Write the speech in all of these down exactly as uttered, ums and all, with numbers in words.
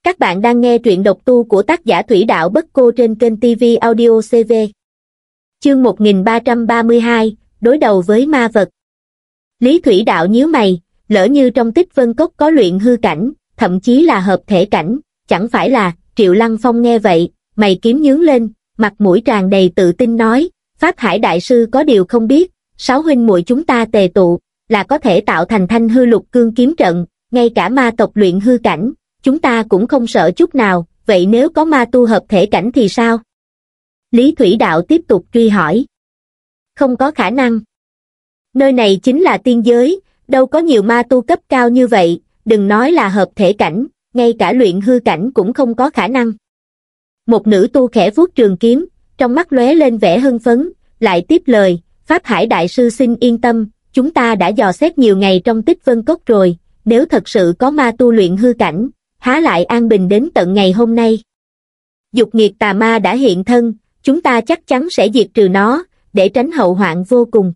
Các bạn đang nghe truyện độc tu của tác giả Thủy Đạo Bất Cô trên kênh ti vi Audio xê vê. Chương một nghìn ba trăm ba mươi hai, đối đầu với ma vật. Lý Thủy Đạo nhíu mày, lỡ như trong Tích Vân Cốc có luyện hư cảnh, thậm chí là hợp thể cảnh, chẳng phải là. Triệu Lăng Phong nghe vậy, mày kiếm nhướng lên, mặt mũi tràn đầy tự tin nói, Pháp Hải Đại Sư có điều không biết, sáu huynh muội chúng ta tề tụ, là có thể tạo thành Thanh Hư Lục Cương kiếm trận, ngay cả ma tộc luyện hư cảnh, chúng ta cũng không sợ chút nào, vậy nếu có ma tu hợp thể cảnh thì sao? Lý Thủy Đạo tiếp tục truy hỏi. Không có khả năng. Nơi này chính là tiên giới, đâu có nhiều ma tu cấp cao như vậy, đừng nói là hợp thể cảnh, ngay cả luyện hư cảnh cũng không có khả năng. Một nữ tu khẽ vuốt trường kiếm, trong mắt lóe lên vẻ hưng phấn, lại tiếp lời, Pháp Hải Đại Sư xin yên tâm, chúng ta đã dò xét nhiều ngày trong Tích Vân Cốc rồi, nếu thật sự có ma tu luyện hư cảnh, há lại an bình đến tận ngày hôm nay. Dục nghiệt tà ma đã hiện thân, chúng ta chắc chắn sẽ diệt trừ nó, để tránh hậu hoạn vô cùng.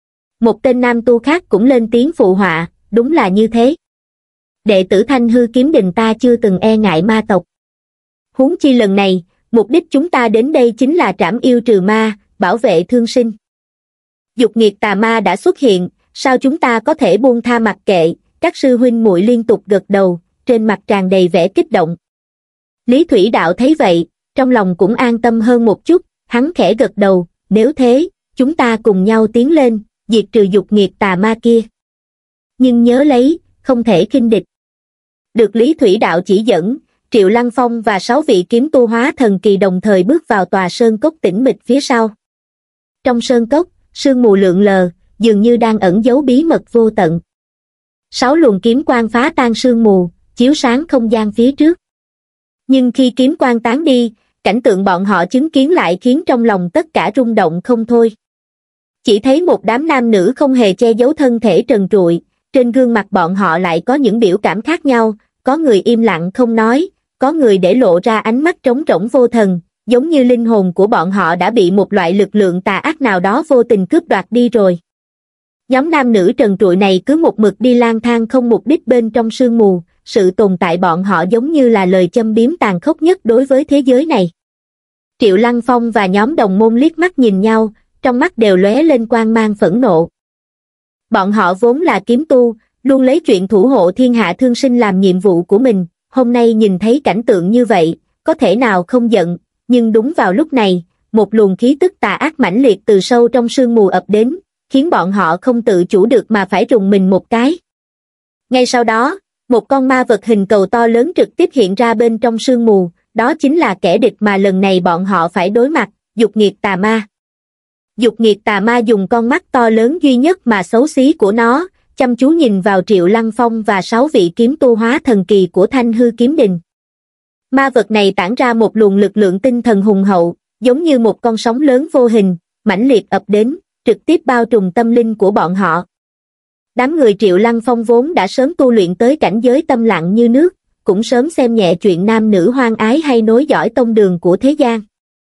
Một tên nam tu khác cũng lên tiếng phụ họa, đúng là như thế. Đệ tử Thanh Hư kiếm đình ta chưa từng e ngại ma tộc. Huống chi lần này, mục đích chúng ta đến đây chính là trảm yêu trừ ma, bảo vệ thương sinh. Dục nghiệt tà ma đã xuất hiện, sao chúng ta có thể buông tha mặc kệ? Các sư huynh muội liên tục gật đầu, trên mặt tràn đầy vẻ kích động. Lý Thủy Đạo thấy vậy, trong lòng cũng an tâm hơn một chút, hắn khẽ gật đầu, nếu thế, chúng ta cùng nhau tiến lên, diệt trừ dục nghiệt tà ma kia. Nhưng nhớ lấy, không thể khinh địch. Được Lý Thủy Đạo chỉ dẫn, Triệu Lăng Phong và sáu vị kiếm tu hóa thần kỳ đồng thời bước vào tòa sơn cốc tĩnh mịch phía sau. Trong sơn cốc, sương mù lượn lờ, dường như đang ẩn giấu bí mật vô tận. Sáu luồng kiếm quang phá tan sương mù, chiếu sáng không gian phía trước. Nhưng khi kiếm quang tán đi, cảnh tượng bọn họ chứng kiến lại khiến trong lòng tất cả rung động không thôi. Chỉ thấy một đám nam nữ không hề che giấu thân thể trần trụi, trên gương mặt bọn họ lại có những biểu cảm khác nhau, có người im lặng không nói, có người để lộ ra ánh mắt trống rỗng vô thần, giống như linh hồn của bọn họ đã bị một loại lực lượng tà ác nào đó vô tình cướp đoạt đi rồi. Nhóm nam nữ trần trụi này cứ một mực đi lang thang không mục đích bên trong sương mù, sự tồn tại bọn họ giống như là lời châm biếm tàn khốc nhất đối với thế giới này. Triệu Lăng Phong và nhóm đồng môn liếc mắt nhìn nhau, trong mắt đều lóe lên quang mang phẫn nộ. Bọn họ vốn là kiếm tu, luôn lấy chuyện thủ hộ thiên hạ thương sinh làm nhiệm vụ của mình, hôm nay nhìn thấy cảnh tượng như vậy, có thể nào không giận, nhưng đúng vào lúc này, một luồng khí tức tà ác mãnh liệt từ sâu trong sương mù ập đến, khiến bọn họ không tự chủ được mà phải rùng mình một cái. Ngay sau đó, một con ma vật hình cầu to lớn trực tiếp hiện ra bên trong sương mù, đó chính là kẻ địch mà lần này bọn họ phải đối mặt, dục nghiệt tà ma. Dục nghiệt tà ma dùng con mắt to lớn duy nhất mà xấu xí của nó, chăm chú nhìn vào Triệu Lăng Phong và sáu vị kiếm tu hóa thần kỳ của Thanh Hư kiếm đình. Ma vật này tản ra một luồng lực lượng tinh thần hùng hậu, giống như một con sóng lớn vô hình, mãnh liệt ập đến, trực tiếp bao trùm tâm linh của bọn họ. Đám người Triệu Lăng Phong vốn đã sớm tu luyện tới cảnh giới tâm lặng như nước, cũng sớm xem nhẹ chuyện nam nữ hoang ái hay nối dõi tông đường của thế gian.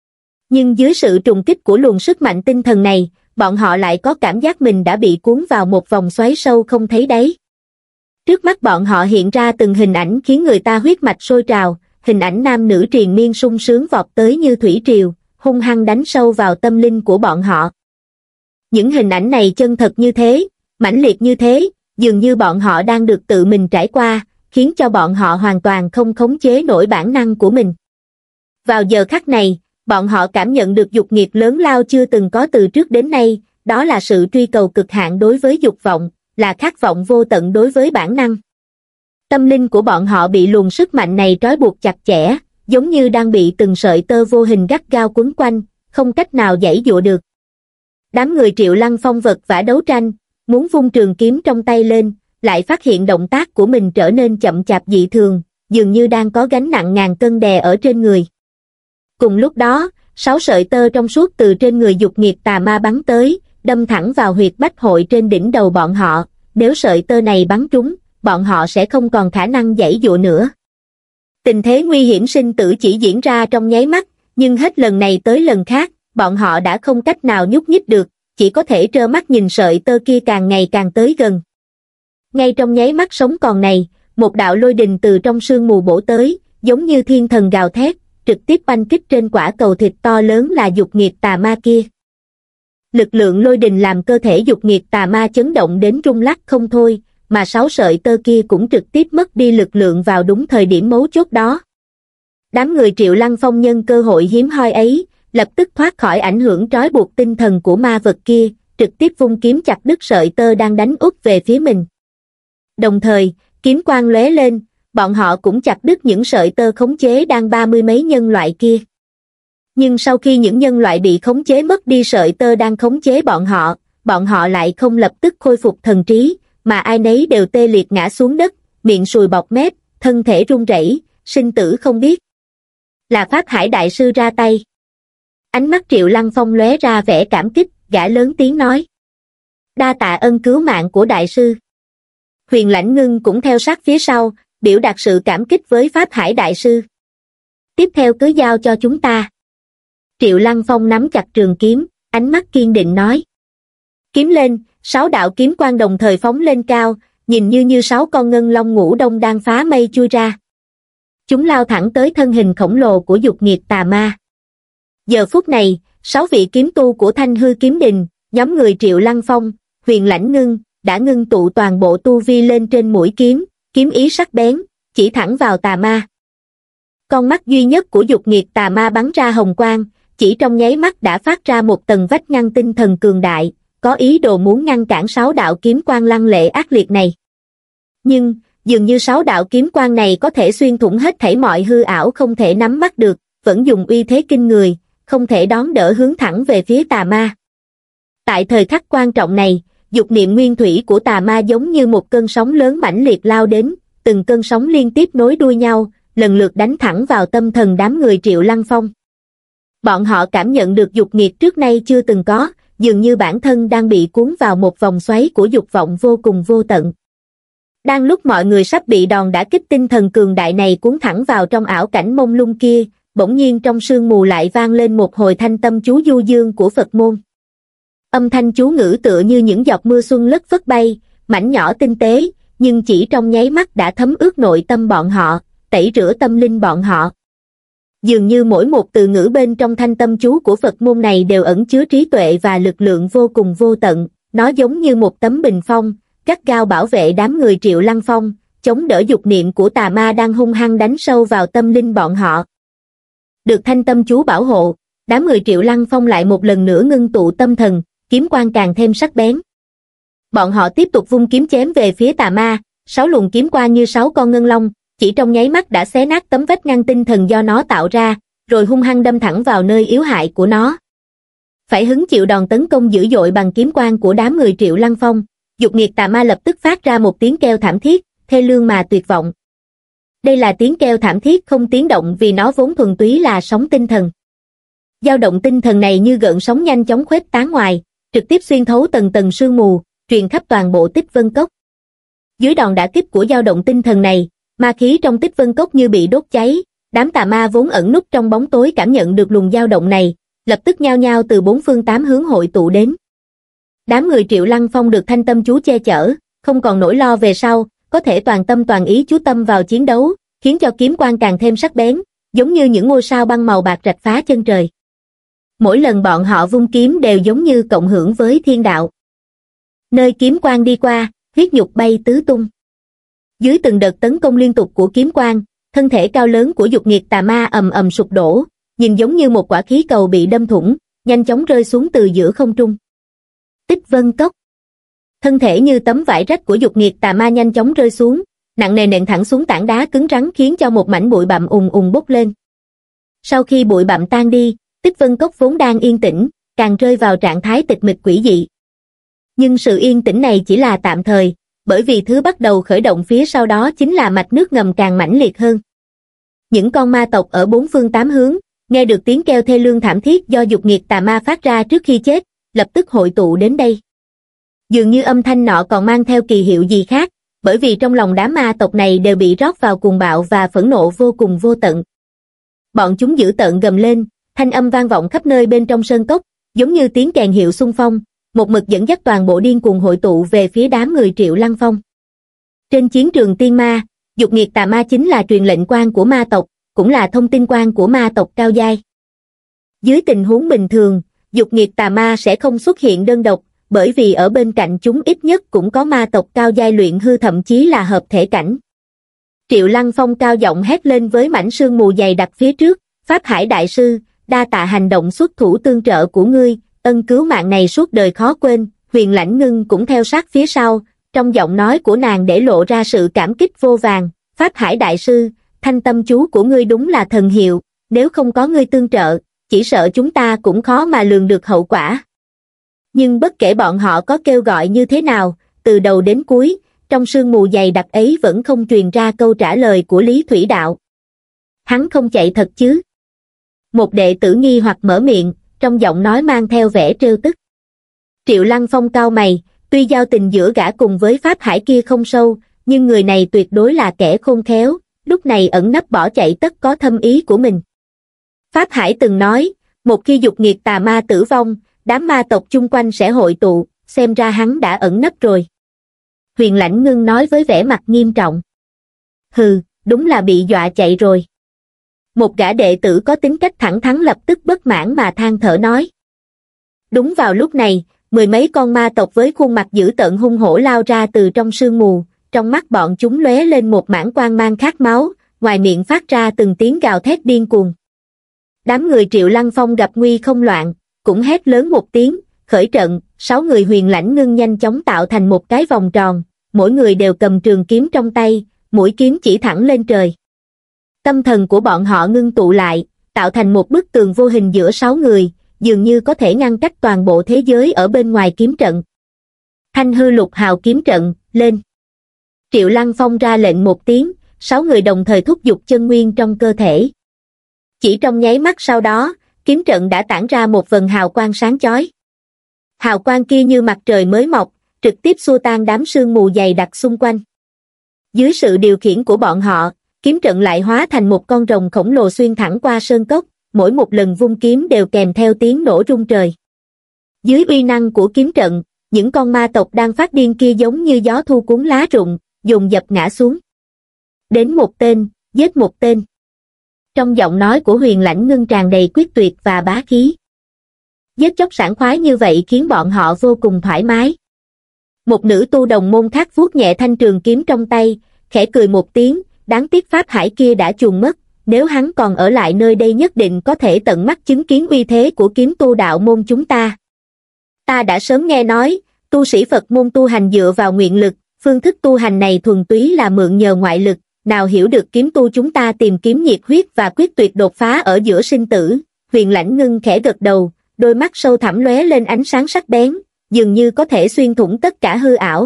Nhưng dưới sự trùng kích của luồng sức mạnh tinh thần này, bọn họ lại có cảm giác mình đã bị cuốn vào một vòng xoáy sâu không thấy đáy. Trước mắt bọn họ hiện ra từng hình ảnh khiến người ta huyết mạch sôi trào, hình ảnh nam nữ triền miên sung sướng vọt tới như thủy triều, hung hăng đánh sâu vào tâm linh của bọn họ. Những hình ảnh này chân thật như thế, mãnh liệt như thế, dường như bọn họ đang được tự mình trải qua, khiến cho bọn họ hoàn toàn không khống chế nổi bản năng của mình. Vào giờ khắc này, bọn họ cảm nhận được dục nghiệt lớn lao chưa từng có từ trước đến nay, đó là sự truy cầu cực hạn đối với dục vọng, là khát vọng vô tận đối với bản năng. Tâm linh của bọn họ bị luồng sức mạnh này trói buộc chặt chẽ, giống như đang bị từng sợi tơ vô hình gắt gao quấn quanh, không cách nào giãy giụa được. Đám người Triệu Lăng Phong vật vã đấu tranh, muốn vung trường kiếm trong tay lên, lại phát hiện động tác của mình trở nên chậm chạp dị thường, dường như đang có gánh nặng ngàn cân đè ở trên người. Cùng lúc đó, sáu sợi tơ trong suốt từ trên người dục nghiệt tà ma bắn tới, đâm thẳng vào huyệt bách hội trên đỉnh đầu bọn họ, nếu sợi tơ này bắn trúng, bọn họ sẽ không còn khả năng giãy giụa nữa. Tình thế nguy hiểm sinh tử chỉ diễn ra trong nháy mắt, nhưng hết lần này tới lần khác, bọn họ đã không cách nào nhúc nhích được, chỉ có thể trơ mắt nhìn sợi tơ kia càng ngày càng tới gần. Ngay trong nháy mắt sống còn này, một đạo lôi đình từ trong sương mù bổ tới, giống như thiên thần gào thét, trực tiếp oanh kích trên quả cầu thịt to lớn là dục nghiệt tà ma kia. Lực lượng lôi đình làm cơ thể dục nghiệt tà ma chấn động đến rung lắc không thôi, mà sáu sợi tơ kia cũng trực tiếp mất đi lực lượng vào đúng thời điểm mấu chốt đó. Đám người Triệu Lăng Phong nhân cơ hội hiếm hoi ấy, lập tức thoát khỏi ảnh hưởng trói buộc tinh thần của ma vật kia, trực tiếp vung kiếm chặt đứt sợi tơ đang đánh úp về phía mình. Đồng thời, kiếm quang lóe lên, bọn họ cũng chặt đứt những sợi tơ khống chế đang ba mươi mấy nhân loại kia. Nhưng sau khi những nhân loại bị khống chế mất đi sợi tơ đang khống chế bọn họ, bọn họ lại không lập tức khôi phục thần trí, mà ai nấy đều tê liệt ngã xuống đất, miệng sùi bọt mép, thân thể run rẩy, sinh tử không biết. Là Pháp Hải Đại Sư ra tay. Ánh mắt Triệu Lăng Phong lóe ra vẻ cảm kích, gã lớn tiếng nói. Đa tạ ân cứu mạng của Đại Sư. Huyền Lãnh Ngưng cũng theo sát phía sau, biểu đạt sự cảm kích với Pháp Hải Đại Sư. Tiếp theo cứ giao cho chúng ta. Triệu Lăng Phong nắm chặt trường kiếm, ánh mắt kiên định nói. Kiếm lên, sáu đạo kiếm quang đồng thời phóng lên cao, nhìn như như sáu con ngân long ngũ đông đang phá mây chui ra. Chúng lao thẳng tới thân hình khổng lồ của dục nghiệt tà ma. Giờ phút này, sáu vị kiếm tu của Thanh Hư Kiếm Đình, nhóm người Triệu Lăng Phong, Huyền Lãnh Ngưng, đã ngưng tụ toàn bộ tu vi lên trên mũi kiếm, kiếm ý sắc bén, chỉ thẳng vào tà ma. Con mắt duy nhất của dục nghiệt tà ma bắn ra hồng quang, chỉ trong nháy mắt đã phát ra một tầng vách ngăn tinh thần cường đại, có ý đồ muốn ngăn cản sáu đạo kiếm quang lăng lệ ác liệt này. Nhưng, dường như sáu đạo kiếm quang này có thể xuyên thủng hết thảy mọi hư ảo không thể nắm bắt được, vẫn dùng uy thế kinh người, không thể đón đỡ hướng thẳng về phía tà ma. Tại thời khắc quan trọng này, dục niệm nguyên thủy của tà ma giống như một cơn sóng lớn mãnh liệt lao đến, từng cơn sóng liên tiếp nối đuôi nhau, lần lượt đánh thẳng vào tâm thần đám người Triệu Lăng Phong. Bọn họ cảm nhận được dục nghiệt trước nay chưa từng có, dường như bản thân đang bị cuốn vào một vòng xoáy của dục vọng vô cùng vô tận. Đang lúc mọi người sắp bị đòn đả kích tinh thần cường đại này cuốn thẳng vào trong ảo cảnh mông lung kia, bỗng nhiên trong sương mù lại vang lên một hồi thanh tâm chú du dương của Phật môn. Âm thanh chú ngữ tựa như những giọt mưa xuân lất phất bay, mảnh nhỏ tinh tế, nhưng chỉ trong nháy mắt đã thấm ướt nội tâm bọn họ, tẩy rửa tâm linh bọn họ. Dường như mỗi một từ ngữ bên trong thanh tâm chú của Phật môn này đều ẩn chứa trí tuệ và lực lượng vô cùng vô tận, nó giống như một tấm bình phong, gắt gao bảo vệ đám người Triệu Lăng Phong, chống đỡ dục niệm của tà ma đang hung hăng đánh sâu vào tâm linh bọn họ. Được thanh tâm chú bảo hộ, đám người Triệu Lăng Phong lại một lần nữa ngưng tụ tâm thần, kiếm quang càng thêm sắc bén. Bọn họ tiếp tục vung kiếm chém về phía tà ma, sáu luồng kiếm quang như sáu con ngân long, chỉ trong nháy mắt đã xé nát tấm vách ngăn tinh thần do nó tạo ra, rồi hung hăng đâm thẳng vào nơi yếu hại của nó. Phải hứng chịu đòn tấn công dữ dội bằng kiếm quang của đám người Triệu Lăng Phong, dục nghiệt tà ma lập tức phát ra một tiếng kêu thảm thiết, thê lương mà tuyệt vọng. Đây là tiếng kêu thảm thiết không tiếng động vì nó vốn thuần túy là sóng tinh thần. Dao động tinh thần này như gợn sóng nhanh chóng khuếch tán ngoài, trực tiếp xuyên thấu tầng tầng sương mù, truyền khắp toàn bộ Tích Vân Cốc. Dưới đòn đả kích của dao động tinh thần này, ma khí trong Tích Vân Cốc như bị đốt cháy, đám tà ma vốn ẩn núp trong bóng tối cảm nhận được luồng dao động này, lập tức nhao nhao từ bốn phương tám hướng hội tụ đến. Đám người Triệu Lăng Phong được thanh tâm chú che chở, không còn nỗi lo về sau, có thể toàn tâm toàn ý chú tâm vào chiến đấu, khiến cho kiếm quang càng thêm sắc bén, giống như những ngôi sao băng màu bạc rạch phá chân trời. Mỗi lần bọn họ vung kiếm đều giống như cộng hưởng với thiên đạo. Nơi kiếm quang đi qua, huyết nhục bay tứ tung. Dưới từng đợt tấn công liên tục của kiếm quang, thân thể cao lớn của dục nghiệt tà ma ầm ầm sụp đổ, nhìn giống như một quả khí cầu bị đâm thủng, nhanh chóng rơi xuống từ giữa không trung. Tích Vân Cốc. Thân thể như tấm vải rách của dục nghiệt tà ma nhanh chóng rơi xuống, nặng nề nện thẳng xuống tảng đá cứng rắn khiến cho một mảnh bụi bặm ùn ùn bốc lên. Sau khi bụi bặm tan đi, Tích Vân Cốc vốn đang yên tĩnh, càng rơi vào trạng thái tịch mịch quỷ dị. Nhưng sự yên tĩnh này chỉ là tạm thời, bởi vì thứ bắt đầu khởi động phía sau đó chính là mạch nước ngầm càng mãnh liệt hơn. Những con ma tộc ở bốn phương tám hướng, nghe được tiếng kêu thê lương thảm thiết do dục nghiệt tà ma phát ra trước khi chết, lập tức hội tụ đến đây. Dường như âm thanh nọ còn mang theo kỳ hiệu gì khác, bởi vì trong lòng đám ma tộc này đều bị rót vào cuồng bạo và phẫn nộ vô cùng vô tận. Bọn chúng dữ tợn gầm lên, thanh âm vang vọng khắp nơi bên trong sơn cốc, giống như tiếng kèn hiệu xung phong, một mực dẫn dắt toàn bộ điên cuồng hội tụ về phía đám người Triệu Lăng Phong. Trên chiến trường tiên ma, Dục nghiệt tà ma chính là truyền lệnh quan của ma tộc, cũng là thông tin quan của ma tộc cao giai. Dưới tình huống bình thường, dục nghiệt tà ma sẽ không xuất hiện đơn độc, bởi vì ở bên cạnh chúng ít nhất cũng có ma tộc cao giai luyện hư thậm chí là hợp thể cảnh. Triệu Lăng Phong cao giọng hét lên với mảnh sương mù dày đặc phía trước, Pháp Hải Đại Sư, đa tạ hành động xuất thủ tương trợ của ngươi, ân cứu mạng này suốt đời khó quên. Huyền Lãnh Ngưng cũng theo sát phía sau, trong giọng nói của nàng để lộ ra sự cảm kích vô vàn. Pháp Hải Đại Sư, thanh tâm chú của ngươi đúng là thần hiệu, nếu không có ngươi tương trợ, chỉ sợ chúng ta cũng khó mà lường được hậu quả. Nhưng bất kể bọn họ có kêu gọi như thế nào, từ đầu đến cuối, trong sương mù dày đặc ấy vẫn không truyền ra câu trả lời của Lý Thủy Đạo. Hắn không chạy thật chứ? Một đệ tử nghi hoặc mở miệng, trong giọng nói mang theo vẻ trêu tức. Triệu Lăng Phong cau mày, tuy giao tình giữa gã cùng với Pháp Hải kia không sâu, nhưng người này tuyệt đối là kẻ khôn khéo, lúc này ẩn nấp bỏ chạy tất có thâm ý của mình. Pháp Hải từng nói, một khi dục nghiệt tà ma tử vong, đám ma tộc chung quanh sẽ hội tụ, xem ra hắn đã ẩn nấp rồi. Huyền Lãnh Ngưng nói với vẻ mặt nghiêm trọng. Hừ, đúng là bị dọa chạy rồi. Một gã đệ tử có tính cách thẳng thắn lập tức bất mãn mà than thở nói. Đúng vào lúc này, mười mấy con ma tộc với khuôn mặt dữ tợn hung hổ lao ra từ trong sương mù, trong mắt bọn chúng lóe lên một mảng quang mang khát máu, ngoài miệng phát ra từng tiếng gào thét điên cuồng. Đám người Triệu Lăng Phong gặp nguy không loạn, cũng hét lớn một tiếng, khởi trận, sáu người Huyền Lãnh Ngưng nhanh chóng tạo thành một cái vòng tròn, mỗi người đều cầm trường kiếm trong tay, mũi kiếm chỉ thẳng lên trời. Tâm thần của bọn họ ngưng tụ lại, tạo thành một bức tường vô hình giữa sáu người, dường như có thể ngăn cách toàn bộ thế giới ở bên ngoài kiếm trận. Thanh hư lục hào kiếm trận, lên. Triệu Lăng Phong ra lệnh một tiếng, sáu người đồng thời thúc giục chân nguyên trong cơ thể. Chỉ trong nháy mắt sau đó, kiếm trận đã tản ra một vầng hào quang sáng chói. Hào quang kia như mặt trời mới mọc, trực tiếp xua tan đám sương mù dày đặc xung quanh. Dưới sự điều khiển của bọn họ, kiếm trận lại hóa thành một con rồng khổng lồ xuyên thẳng qua sơn cốc, mỗi một lần vung kiếm đều kèm theo tiếng nổ rung trời. Dưới uy năng của kiếm trận, những con ma tộc đang phát điên kia giống như gió thu cuốn lá rụng, dồn dập ngã xuống. Đến một tên, giết một tên. Trong giọng nói của Huyền Lãnh Ngưng tràn đầy quyết tuyệt và bá khí. Giết chóc sảng khoái như vậy khiến bọn họ vô cùng thoải mái. Một nữ tu đồng môn khác vuốt nhẹ thanh trường kiếm trong tay, khẽ cười một tiếng, đáng tiếc Pháp Hải kia đã chuồn mất, nếu hắn còn ở lại nơi đây nhất định có thể tận mắt chứng kiến uy thế của kiếm tu đạo môn chúng ta. Ta đã sớm nghe nói, tu sĩ Phật môn tu hành dựa vào nguyện lực, phương thức tu hành này thuần túy là mượn nhờ ngoại lực, nào hiểu được kiếm tu chúng ta tìm kiếm nhiệt huyết và quyết tuyệt đột phá ở giữa sinh tử. Huyền Lãnh Ngưng khẽ gật đầu, đôi mắt sâu thẳm lóe lên ánh sáng sắc bén, dường như có thể xuyên thủng tất cả hư ảo.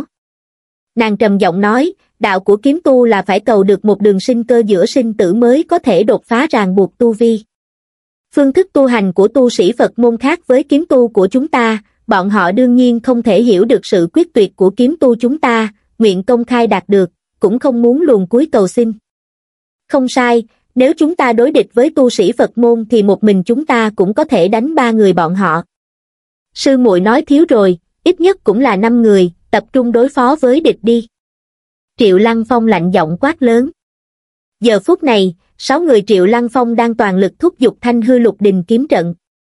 Nàng trầm giọng nói, đạo của kiếm tu là phải cầu được một đường sinh cơ giữa sinh tử mới có thể đột phá ràng buộc tu vi. Phương thức tu hành của tu sĩ Phật môn khác với kiếm tu của chúng ta, bọn họ đương nhiên không thể hiểu được sự quyết tuyệt của kiếm tu chúng ta, nguyện công khai đạt được, cũng không muốn luồn cuối cầu xin. Không sai, nếu chúng ta đối địch với tu sĩ Phật môn thì một mình chúng ta cũng có thể đánh ba người bọn họ. Sư muội nói thiếu rồi, ít nhất cũng là năm người, tập trung đối phó với địch đi. Triệu Lăng Phong lạnh giọng quát lớn. Giờ phút này, sáu người Triệu Lăng Phong đang toàn lực thúc giục thanh hư lục đình kiếm trận.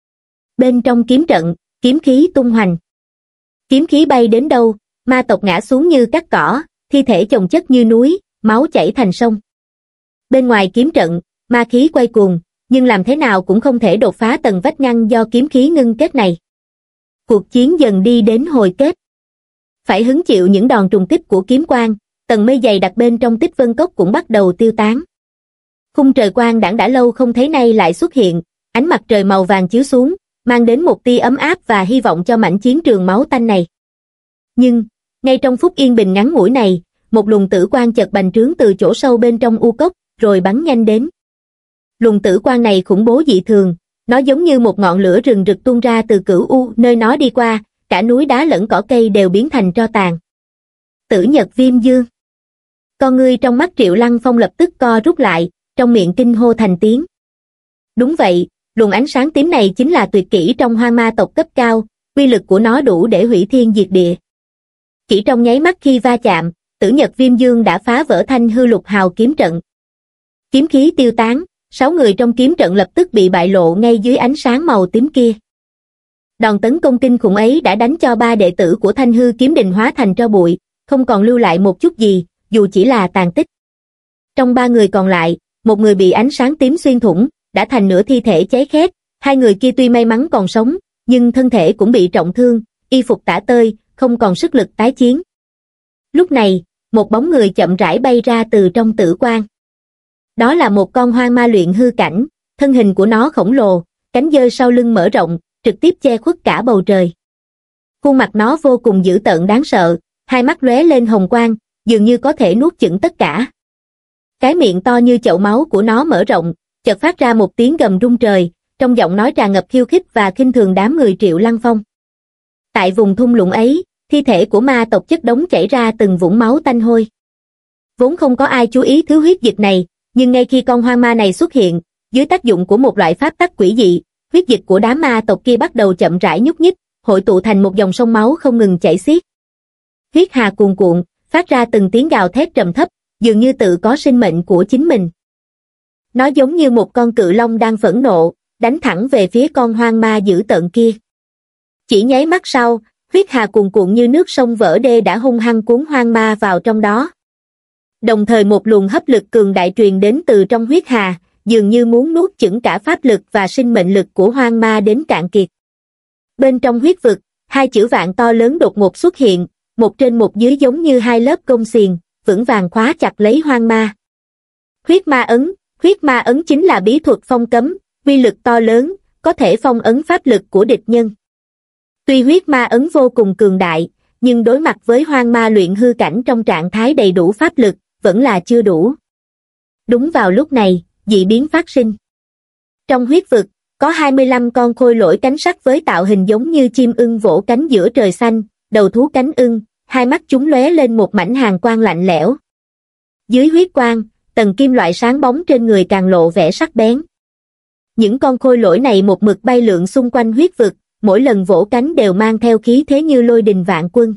Bên trong kiếm trận, kiếm khí tung hoành. Kiếm khí bay đến đâu, ma tộc ngã xuống như cát cỏ, thi thể chồng chất như núi, máu chảy thành sông. Bên ngoài kiếm trận, ma khí quay cuồng, nhưng làm thế nào cũng không thể đột phá tầng vách ngăn do kiếm khí ngưng kết này. Cuộc chiến dần đi đến hồi kết. Phải hứng chịu những đòn trùng kích của kiếm quang, tầng mây dày đặc bên trong Tích Vân Cốc cũng bắt đầu tiêu tán. Khung trời quang đãng đã lâu không thấy nay lại xuất hiện, ánh mặt trời màu vàng chiếu xuống, mang đến một tia ấm áp và hy vọng cho mảnh chiến trường máu tanh này. Nhưng, ngay trong phút yên bình ngắn ngủi này, một luồng tử quang chợt bành trướng từ chỗ sâu bên trong u cốc, rồi bắn nhanh đến. Luồng tử quang này khủng bố dị thường, nó giống như một ngọn lửa rừng rực tuôn ra từ cửu u, nơi nó đi qua, cả núi đá lẫn cỏ cây đều biến thành tro tàn. Tử Nhật Viêm Dương. Con ngươi trong mắt Triệu Lăng Phong lập tức co rút lại, trong miệng kinh hô thành tiếng. Đúng vậy, luồng ánh sáng tím này chính là tuyệt kỹ trong hoang ma tộc cấp cao, uy lực của nó đủ để hủy thiên diệt địa. Chỉ trong nháy mắt khi va chạm, Tử Nhật Viêm Dương đã phá vỡ Thanh Hư Lục Hào kiếm trận. Kiếm khí tiêu tán, sáu người trong kiếm trận lập tức bị bại lộ ngay dưới ánh sáng màu tím kia. Đòn tấn công kinh khủng ấy đã đánh cho ba đệ tử của Thanh Hư kiếm đình hóa thành tro bụi, không còn lưu lại một chút gì, dù chỉ là tàn tích. Trong ba người còn lại, một người bị ánh sáng tím xuyên thủng, đã thành nửa thi thể cháy khét, hai người kia tuy may mắn còn sống, nhưng thân thể cũng bị trọng thương, y phục tả tơi, không còn sức lực tái chiến. Lúc này, một bóng người chậm rãi bay ra từ trong tử quan. Đó là một con hoang ma luyện hư cảnh, thân hình của nó khổng lồ, cánh giơ sau lưng mở rộng, trực tiếp che khuất cả bầu trời. Khuôn mặt nó vô cùng dữ tợn đáng sợ, hai mắt lóe lên hồng quang, dường như có thể nuốt chửng tất cả. Cái miệng to như chậu máu của nó mở rộng, chợt phát ra một tiếng gầm rung trời, trong giọng nói tràn ngập khiêu khích và khinh thường đám người Triệu Lăng Phong. Tại vùng thung lũng ấy, thi thể của ma tộc chất đống chảy ra từng vũng máu tanh hôi. Vốn không có ai chú ý thứ huyết dịch này, nhưng ngay khi con hoang ma này xuất hiện, dưới tác dụng của một loại pháp tắc quỷ dị, huyết dịch của đám ma tộc kia bắt đầu chậm rãi nhúc nhích, hội tụ thành một dòng sông máu không ngừng chảy xiết. Huyết hà cuồn cuộn, phát ra từng tiếng gào thét trầm thấp, dường như tự có sinh mệnh của chính mình. Nó giống như một con cự long đang phẫn nộ, đánh thẳng về phía con hoang ma dữ tợn kia. Chỉ nháy mắt sau, huyết hà cuồn cuộn như nước sông vỡ đê đã hung hăng cuốn hoang ma vào trong đó. Đồng thời một luồng hấp lực cường đại truyền đến từ trong huyết hà, dường như muốn nuốt chửng cả pháp lực và sinh mệnh lực của hoang ma đến cạn kiệt. Bên trong huyết vực, hai chữ vạn to lớn đột ngột xuất hiện, một trên một dưới giống như hai lớp gông xiềng, vững vàng khóa chặt lấy hoang ma. Huyết ma ấn, huyết ma ấn chính là bí thuật phong cấm, uy lực to lớn, có thể phong ấn pháp lực của địch nhân. Tuy huyết ma ấn vô cùng cường đại, nhưng đối mặt với hoang ma luyện hư cảnh trong trạng thái đầy đủ pháp lực, vẫn là chưa đủ. Đúng vào lúc này, dị biến phát sinh. Trong huyết vực, có hai mươi lăm con khôi lỗi cánh sắt với tạo hình giống như chim ưng vỗ cánh giữa trời xanh, đầu thú cánh ưng, hai mắt chúng lóe lên một mảnh hàn quang lạnh lẽo. Dưới huyết quang, tầng kim loại sáng bóng trên người càng lộ vẻ sắc bén. Những con khôi lỗi này một mực bay lượn xung quanh huyết vực, mỗi lần vỗ cánh đều mang theo khí thế như lôi đình vạn quân.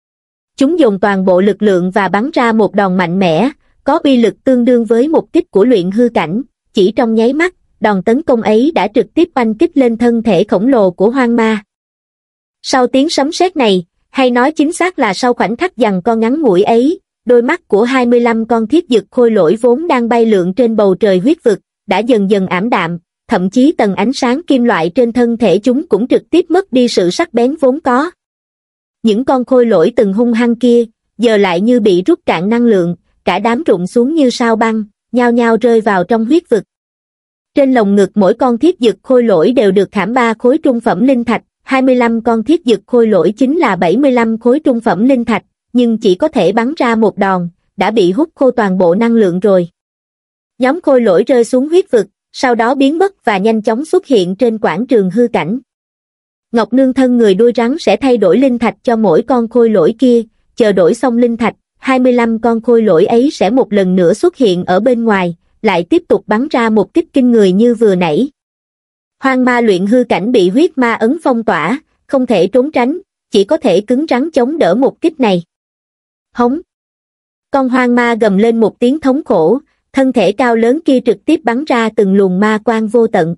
Chúng dồn toàn bộ lực lượng và bắn ra một đòn mạnh mẽ, có uy lực tương đương với một kích của luyện hư cảnh, chỉ trong nháy mắt, đòn tấn công ấy đã trực tiếp oanh kích lên thân thể khổng lồ của hoang ma. Sau tiếng sấm sét này, hay nói chính xác là sau khoảnh khắc giằng co ngắn ngủi ấy, đôi mắt của hai mươi lăm con thiết dực khôi lỗi vốn đang bay lượn trên bầu trời huyết vực, đã dần dần ảm đạm, thậm chí tầng ánh sáng kim loại trên thân thể chúng cũng trực tiếp mất đi sự sắc bén vốn có. Những con khôi lỗi từng hung hăng kia, giờ lại như bị rút cạn năng lượng, cả đám rụng xuống như sao băng, nhao nhao rơi vào trong huyết vực. Trên lồng ngực mỗi con thiết dực khôi lỗi đều được khảm ba khối trung phẩm linh thạch, hai mươi lăm con thiết dực khôi lỗi chính là bảy mươi lăm khối trung phẩm linh thạch, nhưng chỉ có thể bắn ra một đòn, đã bị hút khô toàn bộ năng lượng rồi. Nhóm khôi lỗi rơi xuống huyết vực, sau đó biến mất và nhanh chóng xuất hiện trên quảng trường hư cảnh. Ngọc Nương thân người đuôi rắn sẽ thay đổi linh thạch cho mỗi con khôi lỗi kia, chờ đổi xong linh thạch, hai mươi lăm con khôi lỗi ấy sẽ một lần nữa xuất hiện ở bên ngoài, lại tiếp tục bắn ra một kích kinh người như vừa nãy. Hoang ma luyện hư cảnh bị huyết ma ấn phong tỏa, không thể trốn tránh, chỉ có thể cứng rắn chống đỡ một kích này. Hống! Con hoang ma gầm lên một tiếng thống khổ, thân thể cao lớn kia trực tiếp bắn ra từng luồng ma quang vô tận.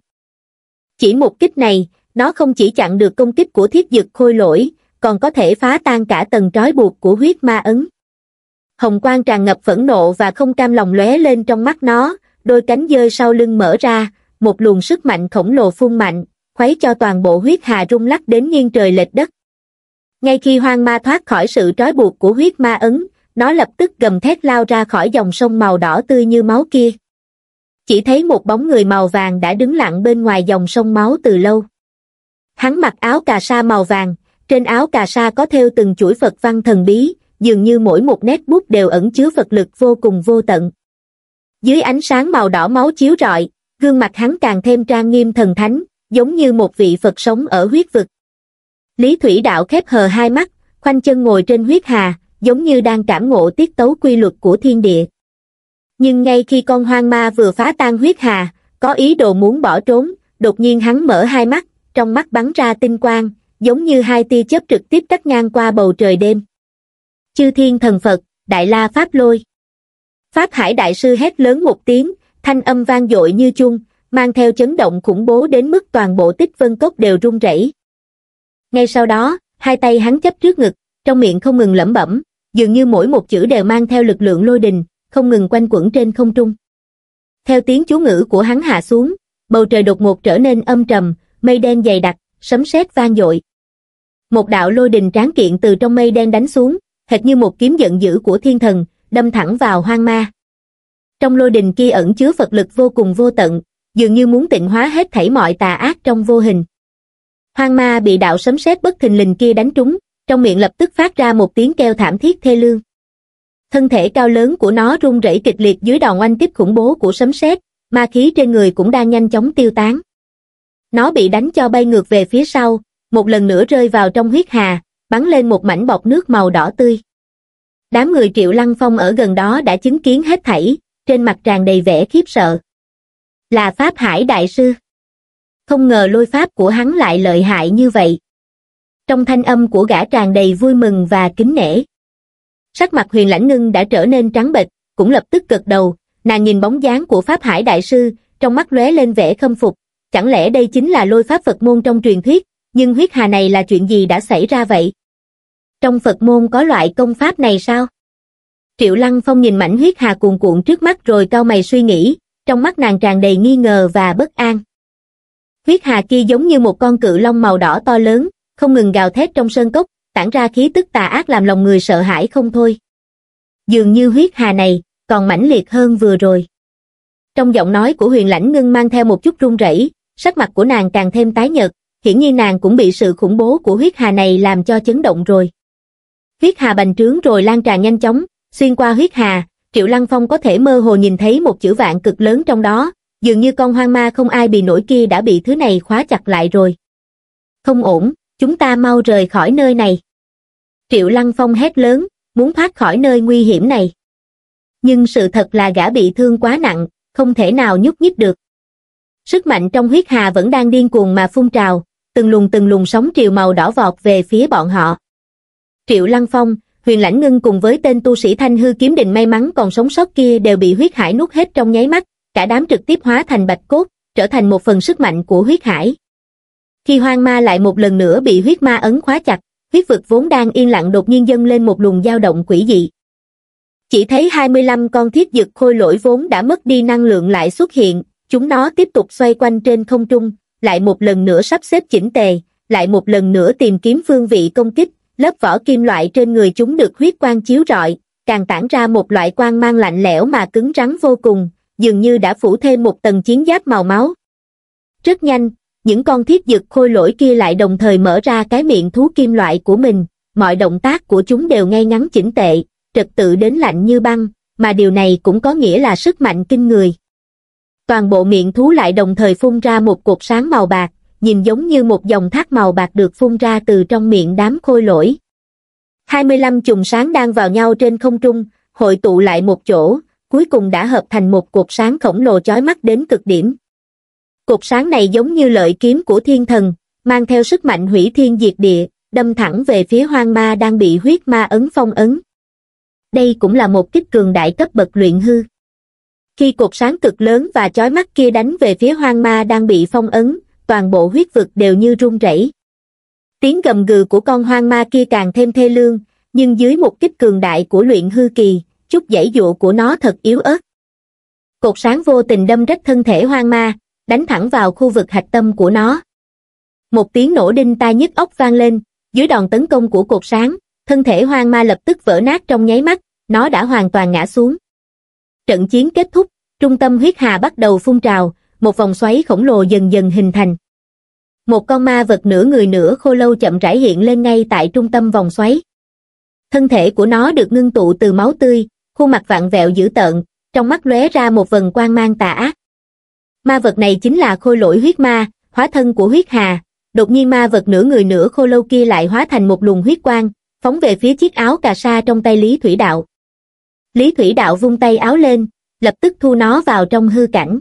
Chỉ một kích này, nó không chỉ chặn được công kích của thiết dực khôi lỗi, còn có thể phá tan cả tầng trói buộc của huyết ma ấn. Hồng quang tràn ngập phẫn nộ và không cam lòng lóe lên trong mắt nó, đôi cánh dơi sau lưng mở ra, một luồng sức mạnh khổng lồ phun mạnh, khuấy cho toàn bộ huyết hà rung lắc đến nghiêng trời lệch đất. Ngay khi hoang ma thoát khỏi sự trói buộc của huyết ma ấn, nó lập tức gầm thét lao ra khỏi dòng sông màu đỏ tươi như máu kia. Chỉ thấy một bóng người màu vàng đã đứng lặng bên ngoài dòng sông máu từ lâu. Hắn mặc áo cà sa màu vàng, trên áo cà sa có thêu từng chuỗi Phật văn thần bí, dường như mỗi một nét bút đều ẩn chứa Phật lực vô cùng vô tận. Dưới ánh sáng màu đỏ máu chiếu rọi, gương mặt hắn càng thêm trang nghiêm thần thánh, giống như một vị Phật sống ở huyết vực. Lý Thủy Đạo khép hờ hai mắt, khoanh chân ngồi trên huyết hà, giống như đang cảm ngộ tiết tấu quy luật của thiên địa. Nhưng ngay khi con hoang ma vừa phá tan huyết hà, có ý đồ muốn bỏ trốn, đột nhiên hắn mở hai mắt, trong mắt bắn ra tinh quang, giống như hai tia chớp trực tiếp cắt ngang qua bầu trời đêm. Chư thiên thần Phật, Đại La Pháp Lôi. Pháp Hải Đại Sư hét lớn một tiếng, thanh âm vang dội như chuông, mang theo chấn động khủng bố đến mức toàn bộ Tích Vân Cốc đều rung rẩy. Ngay sau đó, hai tay hắn chấp trước ngực, trong miệng không ngừng lẩm bẩm, dường như mỗi một chữ đều mang theo lực lượng lôi đình, không ngừng quanh quẩn trên không trung. Theo tiếng chú ngữ của hắn hạ xuống, bầu trời đột ngột trở nên âm trầm, mây đen dày đặc, sấm sét vang dội. Một đạo lôi đình tráng kiện từ trong mây đen đánh xuống, hệt như một kiếm giận dữ của thiên thần, đâm thẳng vào Hoang Ma. Trong lôi đình kia ẩn chứa Phật lực vô cùng vô tận, dường như muốn tịnh hóa hết thảy mọi tà ác trong vô hình. Hoang Ma bị đạo sấm sét bất thình lình kia đánh trúng, trong miệng lập tức phát ra một tiếng kêu thảm thiết thê lương. Thân thể cao lớn của nó rung rẩy kịch liệt dưới đòn oanh kích khủng bố của sấm sét, ma khí trên người cũng đang nhanh chóng tiêu tán. Nó bị đánh cho bay ngược về phía sau, một lần nữa rơi vào trong huyết hà, bắn lên một mảnh bọt nước màu đỏ tươi. Đám người Triệu Lăng Phong ở gần đó đã chứng kiến hết thảy, trên mặt tràn đầy vẻ khiếp sợ. Là Pháp Hải Đại Sư. Không ngờ lôi pháp của hắn lại lợi hại như vậy. Trong thanh âm của gã tràn đầy vui mừng và kính nể. Sắc mặt Huyền Lãnh Ngưng đã trở nên trắng bệch, cũng lập tức gật đầu, nàng nhìn bóng dáng của Pháp Hải Đại Sư, trong mắt lóe lên vẻ khâm phục, chẳng lẽ đây chính là lôi pháp Phật môn trong truyền thuyết, nhưng huyết hà này là chuyện gì đã xảy ra vậy? Trong Phật môn có loại công pháp này sao? Triệu Lăng Phong nhìn mảnh huyết hà cuồn cuộn trước mắt rồi cau mày suy nghĩ, trong mắt nàng tràn đầy nghi ngờ và bất an. Huyết hà kia giống như một con cự long màu đỏ to lớn, không ngừng gào thét trong sơn cốc, tản ra khí tức tà ác làm lòng người sợ hãi không thôi. Dường như huyết hà này còn mãnh liệt hơn vừa rồi. Trong giọng nói của Huyền Lãnh Ngưng mang theo một chút run rẩy, sắc mặt của nàng càng thêm tái nhợt, hiển nhiên nàng cũng bị sự khủng bố của huyết hà này làm cho chấn động rồi. Huyết hà bành trướng rồi lan tràn nhanh chóng, xuyên qua huyết hà, Triệu Lăng Phong có thể mơ hồ nhìn thấy một chữ vạn cực lớn trong đó, dường như con hoang ma không ai bị nổi kia đã bị thứ này khóa chặt lại rồi. Không ổn, chúng ta mau rời khỏi nơi này. Triệu Lăng Phong hét lớn, muốn thoát khỏi nơi nguy hiểm này. Nhưng sự thật là gã bị thương quá nặng, không thể nào nhúc nhích được. Sức mạnh trong huyết hà vẫn đang điên cuồng mà phun trào, từng luồng từng luồng sóng triều màu đỏ vọt về phía bọn họ. Triệu Lăng Phong, Huyền Lãnh Ngưng cùng với tên tu sĩ Thanh Hư Kiếm Đình may mắn còn sống sót kia đều bị huyết hải nuốt hết trong nháy mắt, cả đám trực tiếp hóa thành bạch cốt, trở thành một phần sức mạnh của huyết hải. Khi hoang ma lại một lần nữa bị huyết ma ấn khóa chặt, huyết vực vốn đang yên lặng đột nhiên dâng lên một luồng dao động quỷ dị. Chỉ thấy hai mươi lăm con thiết dực khôi lỗi vốn đã mất đi năng lượng lại xuất hiện, chúng nó tiếp tục xoay quanh trên không trung, lại một lần nữa sắp xếp chỉnh tề, lại một lần nữa tìm kiếm phương vị công kích, lớp vỏ kim loại trên người chúng được huyết quang chiếu rọi, càng tản ra một loại quang mang lạnh lẽo mà cứng rắn vô cùng, dường như đã phủ thêm một tầng chiến giáp màu máu. Rất nhanh, những con thiết dực khôi lỗi kia lại đồng thời mở ra cái miệng thú kim loại của mình, mọi động tác của chúng đều ngay ngắn chỉnh tệ, trật tự đến lạnh như băng, mà điều này cũng có nghĩa là sức mạnh kinh người. Toàn bộ miệng thú lại đồng thời phun ra một cột sáng màu bạc, nhìn giống như một dòng thác màu bạc được phun ra từ trong miệng đám khôi lỗi. hai mươi lăm chùm sáng đang vào nhau trên không trung, hội tụ lại một chỗ, cuối cùng đã hợp thành một cột sáng khổng lồ chói mắt đến cực điểm. Cột sáng này giống như lợi kiếm của thiên thần, mang theo sức mạnh hủy thiên diệt địa, đâm thẳng về phía hoang ma đang bị huyết ma ấn phong ấn. Đây cũng là một kích cường đại cấp bậc luyện hư. Khi cột sáng cực lớn và chói mắt kia đánh về phía hoang ma đang bị phong ấn, toàn bộ huyết vực đều như rung rẩy. Tiếng gầm gừ của con hoang ma kia càng thêm thê lương, nhưng dưới một kích cường đại của luyện hư kỳ, chút giãy dụa của nó thật yếu ớt. Cột sáng vô tình đâm rách thân thể hoang ma, đánh thẳng vào khu vực hạch tâm của nó. Một tiếng nổ đinh tai nhức óc vang lên, dưới đòn tấn công của cột sáng, thân thể hoang ma lập tức vỡ nát trong nháy mắt, nó đã hoàn toàn ngã xuống. Trận chiến kết thúc, trung tâm huyết hà bắt đầu phun trào, một vòng xoáy khổng lồ dần dần hình thành. Một con ma vật nửa người nửa khô lâu chậm rãi hiện lên ngay tại trung tâm vòng xoáy. Thân thể của nó được ngưng tụ từ máu tươi, khuôn mặt vặn vẹo dữ tợn, trong mắt lóe ra một vầng quang mang tà ác. Ma vật này chính là khôi lỗi huyết ma, hóa thân của huyết hà. Đột nhiên ma vật nửa người nửa khô lâu kia lại hóa thành một luồng huyết quang, phóng về phía chiếc áo cà sa trong tay Lý Thủy Đạo. Lý Thủy Đạo vung tay áo lên, lập tức thu nó vào trong hư cảnh.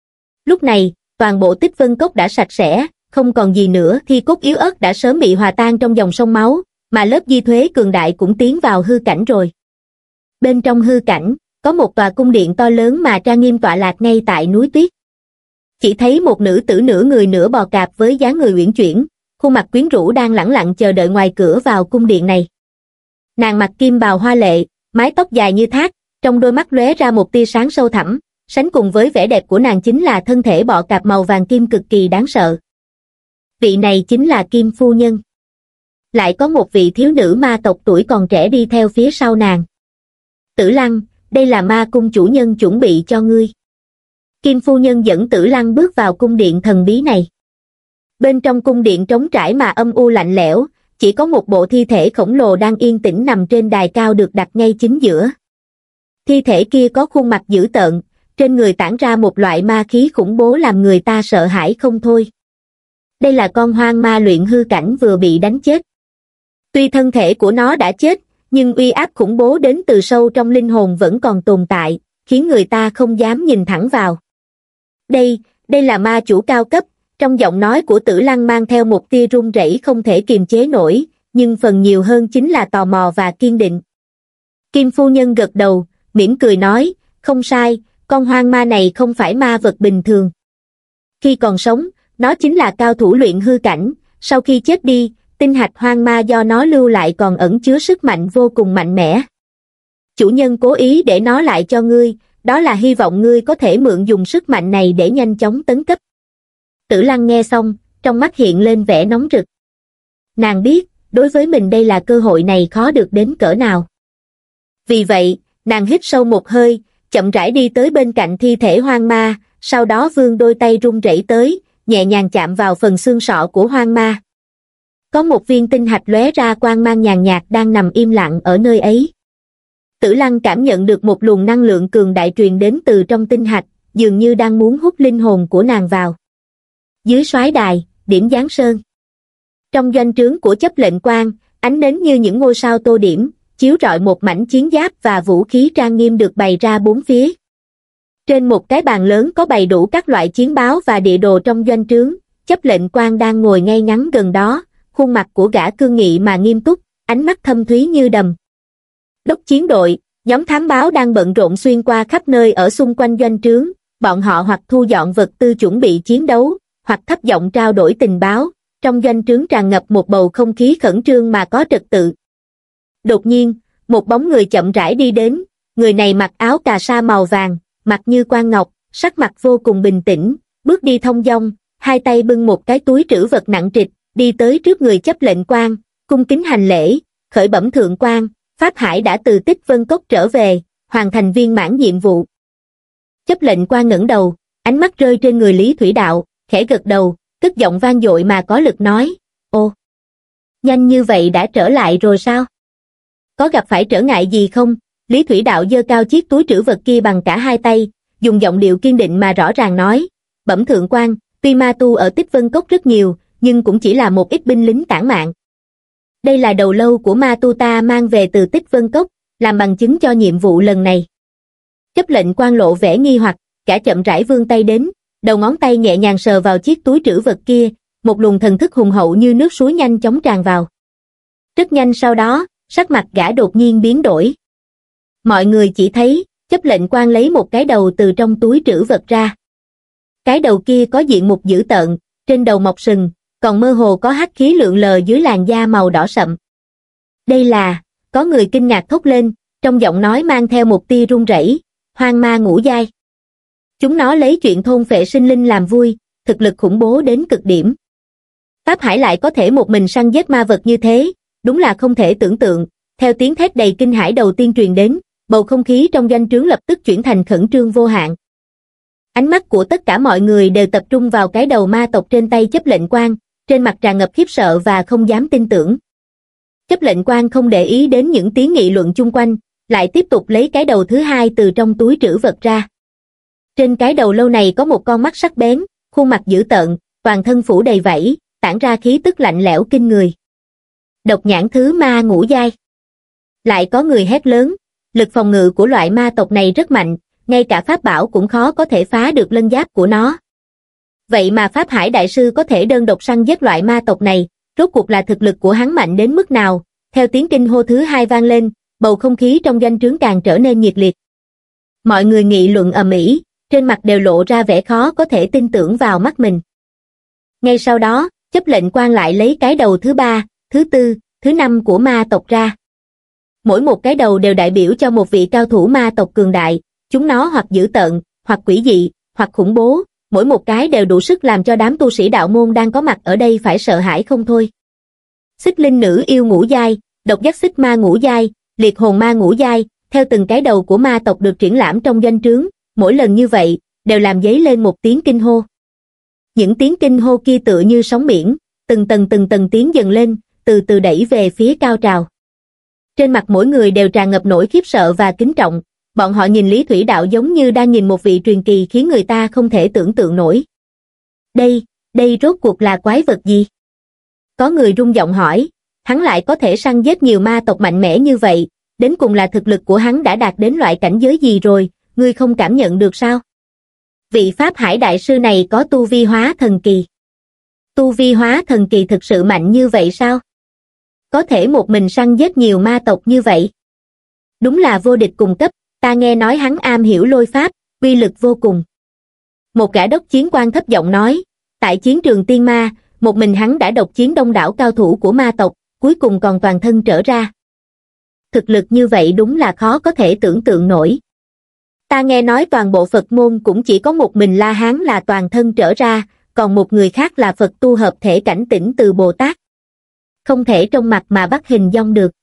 Lúc này, toàn bộ Tích Vân Cốc đã sạch sẽ, không còn gì nữa, thi cốt yếu ớt đã sớm bị hòa tan trong dòng sông máu, mà lớp di thuế cường đại cũng tiến vào hư cảnh rồi. Bên trong hư cảnh, có một tòa cung điện to lớn mà trang nghiêm tọa lạc ngay tại núi tuyết. Chỉ thấy một nữ tử nửa người nửa bò cạp với dáng người uyển chuyển, khuôn mặt quyến rũ đang lẳng lặng chờ đợi ngoài cửa vào cung điện này. Nàng mặc kim bào hoa lệ, mái tóc dài như thác, trong đôi mắt lóe ra một tia sáng sâu thẳm, sánh cùng với vẻ đẹp của nàng chính là thân thể bọ cạp màu vàng kim cực kỳ đáng sợ. Vị này chính là Kim phu nhân. Lại có một vị thiếu nữ ma tộc tuổi còn trẻ đi theo phía sau nàng. Tử Lăng, đây là ma cung chủ nhân chuẩn bị cho ngươi. Kim phu nhân dẫn Tử Lăng bước vào cung điện thần bí này. Bên trong cung điện trống trải mà âm u lạnh lẽo, chỉ có một bộ thi thể khổng lồ đang yên tĩnh nằm trên đài cao được đặt ngay chính giữa. Thi thể kia có khuôn mặt dữ tợn, trên người tản ra một loại ma khí khủng bố làm người ta sợ hãi không thôi. Đây là con hoang ma luyện hư cảnh vừa bị đánh chết. Tuy thân thể của nó đã chết, nhưng uy áp khủng bố đến từ sâu trong linh hồn vẫn còn tồn tại, khiến người ta không dám nhìn thẳng vào. Đây, đây là ma chủ cao cấp, trong giọng nói của Tử Lăng mang theo một tia run rẩy không thể kiềm chế nổi, nhưng phần nhiều hơn chính là tò mò và kiên định. Kim phu nhân gật đầu, mỉm cười nói, không sai, con hoang ma này không phải ma vật bình thường. Khi còn sống, nó chính là cao thủ luyện hư cảnh, sau khi chết đi, tinh hạch hoang ma do nó lưu lại còn ẩn chứa sức mạnh vô cùng mạnh mẽ. Chủ nhân cố ý để nó lại cho ngươi, đó là hy vọng ngươi có thể mượn dùng sức mạnh này để nhanh chóng tấn cấp. Tử Lăng nghe xong, trong mắt hiện lên vẻ nóng rực. Nàng biết, đối với mình đây là cơ hội này khó được đến cỡ nào. Vì vậy, nàng hít sâu một hơi, chậm rãi đi tới bên cạnh thi thể hoang ma, sau đó vươn đôi tay run rẩy tới, nhẹ nhàng chạm vào phần xương sọ của hoang ma. Có một viên tinh hạch lóe ra quang mang nhàn nhạt đang nằm im lặng ở nơi ấy. Tử Lăng cảm nhận được một luồng năng lượng cường đại truyền đến từ trong tinh hạch, dường như đang muốn hút linh hồn của nàng vào. Dưới soái đài, điểm Giáng Sơn. Trong doanh trướng của chấp lệnh quan, ánh nến như những ngôi sao tô điểm, chiếu rọi một mảnh chiến giáp và vũ khí trang nghiêm được bày ra bốn phía. Trên một cái bàn lớn có bày đủ các loại chiến báo và địa đồ trong doanh trướng, chấp lệnh quan đang ngồi ngay ngắn gần đó, khuôn mặt của gã cương nghị mà nghiêm túc, ánh mắt thâm thúy như đầm. Đốc chiến đội, nhóm thám báo đang bận rộn xuyên qua khắp nơi ở xung quanh doanh trướng, bọn họ hoặc thu dọn vật tư chuẩn bị chiến đấu, hoặc thấp giọng trao đổi tình báo, trong doanh trướng tràn ngập một bầu không khí khẩn trương mà có trật tự. Đột nhiên, một bóng người chậm rãi đi đến, người này mặc áo cà sa màu vàng, mặt như quan ngọc, sắc mặt vô cùng bình tĩnh, bước đi thong dong, hai tay bưng một cái túi trữ vật nặng trịch, đi tới trước người chấp lệnh quan, cung kính hành lễ, khởi bẩm thượng quan, Pháp Hải đã từ Tích Vân Cốc trở về, hoàn thành viên mãn nhiệm vụ. Chấp lệnh quan ngẩng đầu, ánh mắt rơi trên người Lý Thủy Đạo, khẽ gật đầu, cất giọng vang dội mà có lực nói, ô, nhanh như vậy đã trở lại rồi sao? Có gặp phải trở ngại gì không? Lý Thủy Đạo giơ cao chiếc túi trữ vật kia bằng cả hai tay, dùng giọng điệu kiên định mà rõ ràng nói, bẩm thượng quan, tuy ma tu ở Tích Vân Cốc rất nhiều, nhưng cũng chỉ là một ít binh lính tản mạn. Đây là đầu lâu của ma tu ta mang về từ Tích Vân Cốc, làm bằng chứng cho nhiệm vụ lần này. Chấp lệnh quan lộ vẻ nghi hoặc, cả chậm rãi vươn tay đến, đầu ngón tay nhẹ nhàng sờ vào chiếc túi trữ vật kia, một luồng thần thức hùng hậu như nước suối nhanh chóng tràn vào. Rất nhanh sau đó, sắc mặt gã đột nhiên biến đổi. Mọi người chỉ thấy, chấp lệnh quan lấy một cái đầu từ trong túi trữ vật ra. Cái đầu kia có diện mục dữ tợn, trên đầu mọc sừng, còn mơ hồ có hắc khí lượn lờ dưới làn da màu đỏ sậm. Đây là, có người kinh ngạc thốt lên, trong giọng nói mang theo một tia run rẩy, hoang ma ngũ giai. Chúng nó lấy chuyện thôn phệ sinh linh làm vui, thực lực khủng bố đến cực điểm. Pháp Hải lại có thể một mình săn giết ma vật như thế, đúng là không thể tưởng tượng. Theo tiếng thét đầy kinh hãi đầu tiên truyền đến, bầu không khí trong doanh trướng lập tức chuyển thành khẩn trương vô hạn. Ánh mắt của tất cả mọi người đều tập trung vào cái đầu ma tộc trên tay chấp lệnh quan, trên mặt tràn ngập khiếp sợ và không dám tin tưởng. Chấp lệnh quan không để ý đến những tiếng nghị luận chung quanh, lại tiếp tục lấy cái đầu thứ hai từ trong túi trữ vật ra. Trên cái đầu lâu này có một con mắt sắc bén, khuôn mặt dữ tợn, toàn thân phủ đầy vảy, tản ra khí tức lạnh lẽo kinh người. Độc nhãn thứ ma ngũ giai. Lại có người hét lớn, lực phòng ngự của loại ma tộc này rất mạnh, ngay cả pháp bảo cũng khó có thể phá được lân giáp của nó. Vậy mà Pháp Hải Đại Sư có thể đơn độc săn giết loại ma tộc này, rốt cuộc là thực lực của hắn mạnh đến mức nào? Theo tiếng kinh hô thứ hai vang lên, bầu không khí trong doanh trướng càng trở nên nhiệt liệt. Mọi người nghị luận ầm ĩ, trên mặt đều lộ ra vẻ khó có thể tin tưởng vào mắt mình. Ngay sau đó, chấp lệnh quan lại lấy cái đầu thứ ba, thứ tư, thứ năm của ma tộc ra. Mỗi một cái đầu đều đại biểu cho một vị cao thủ ma tộc cường đại, chúng nó hoặc dữ tợn, hoặc quỷ dị, hoặc khủng bố, mỗi một cái đều đủ sức làm cho đám tu sĩ đạo môn đang có mặt ở đây phải sợ hãi không thôi. Xích linh nữ yêu ngũ giai, độc giác xích ma ngũ giai, liệt hồn ma ngũ giai, theo từng cái đầu của ma tộc được triển lãm trong doanh trướng, mỗi lần như vậy, đều làm dấy lên một tiếng kinh hô. Những tiếng kinh hô kia tựa như sóng biển, từng tầng từng tầng tiếng dần lên, từ từ đẩy về phía cao trào. Trên mặt mỗi người đều tràn ngập nỗi khiếp sợ và kính trọng, bọn họ nhìn Lý Thủy Đạo giống như đang nhìn một vị truyền kỳ khiến người ta không thể tưởng tượng nổi. Đây, đây rốt cuộc là quái vật gì? Có người rung giọng hỏi, hắn lại có thể săn giết nhiều ma tộc mạnh mẽ như vậy, đến cùng là thực lực của hắn đã đạt đến loại cảnh giới gì rồi, ngươi không cảm nhận được sao? Vị Pháp Hải Đại Sư này có tu vi hóa thần kỳ. Tu vi hóa thần kỳ thực sự mạnh như vậy sao? Có thể một mình săn giết nhiều ma tộc như vậy? Đúng là vô địch cùng cấp, ta nghe nói hắn am hiểu lôi pháp, uy lực vô cùng. Một gã đốc chiến quan thấp giọng nói, tại chiến trường tiên ma, một mình hắn đã độc chiến đông đảo cao thủ của ma tộc, cuối cùng còn toàn thân trở ra. Thực lực như vậy đúng là khó có thể tưởng tượng nổi. Ta nghe nói toàn bộ Phật môn cũng chỉ có một mình La Hán là toàn thân trở ra, còn một người khác là Phật tu hợp thể cảnh tỉnh từ Bồ Tát. Không thể trong mặt mà bắt hình dong được.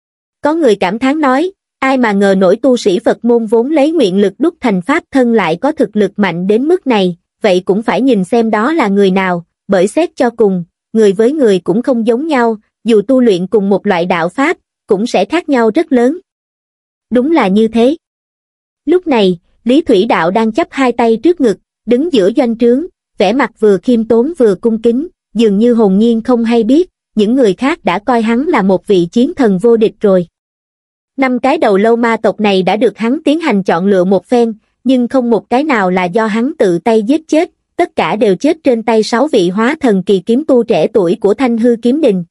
Có người cảm thán nói, ai mà ngờ nổi tu sĩ Phật môn vốn lấy nguyện lực đúc thành pháp thân lại có thực lực mạnh đến mức này, vậy cũng phải nhìn xem đó là người nào, bởi xét cho cùng, người với người cũng không giống nhau, dù tu luyện cùng một loại đạo pháp, cũng sẽ khác nhau rất lớn. Đúng là như thế. Lúc này, Lý Thủy Đạo đang chắp hai tay trước ngực, đứng giữa doanh trướng, vẻ mặt vừa khiêm tốn vừa cung kính, dường như hồn nhiên không hay biết, những người khác đã coi hắn là một vị chiến thần vô địch rồi. Năm cái đầu lâu ma tộc này đã được hắn tiến hành chọn lựa một phen, nhưng không một cái nào là do hắn tự tay giết chết, tất cả đều chết trên tay sáu vị hóa thần kỳ kiếm tu trẻ tuổi của Thanh Hư Kiếm Đình.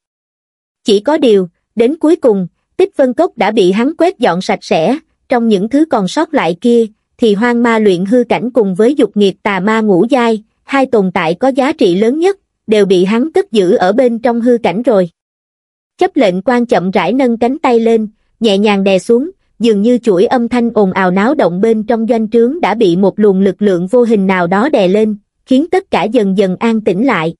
Chỉ có điều, đến cuối cùng, Tích Vân Cốc đã bị hắn quét dọn sạch sẽ, trong những thứ còn sót lại kia, thì hoang ma luyện hư cảnh cùng với dục nghiệp tà ma ngũ giai, hai tồn tại có giá trị lớn nhất, đều bị hắn cất giữ ở bên trong hư cảnh rồi. Chấp lệnh quan chậm rãi nâng cánh tay lên, nhẹ nhàng đè xuống, dường như chuỗi âm thanh ồn ào náo động bên trong doanh trướng đã bị một luồng lực lượng vô hình nào đó đè lên, khiến tất cả dần dần an tĩnh lại.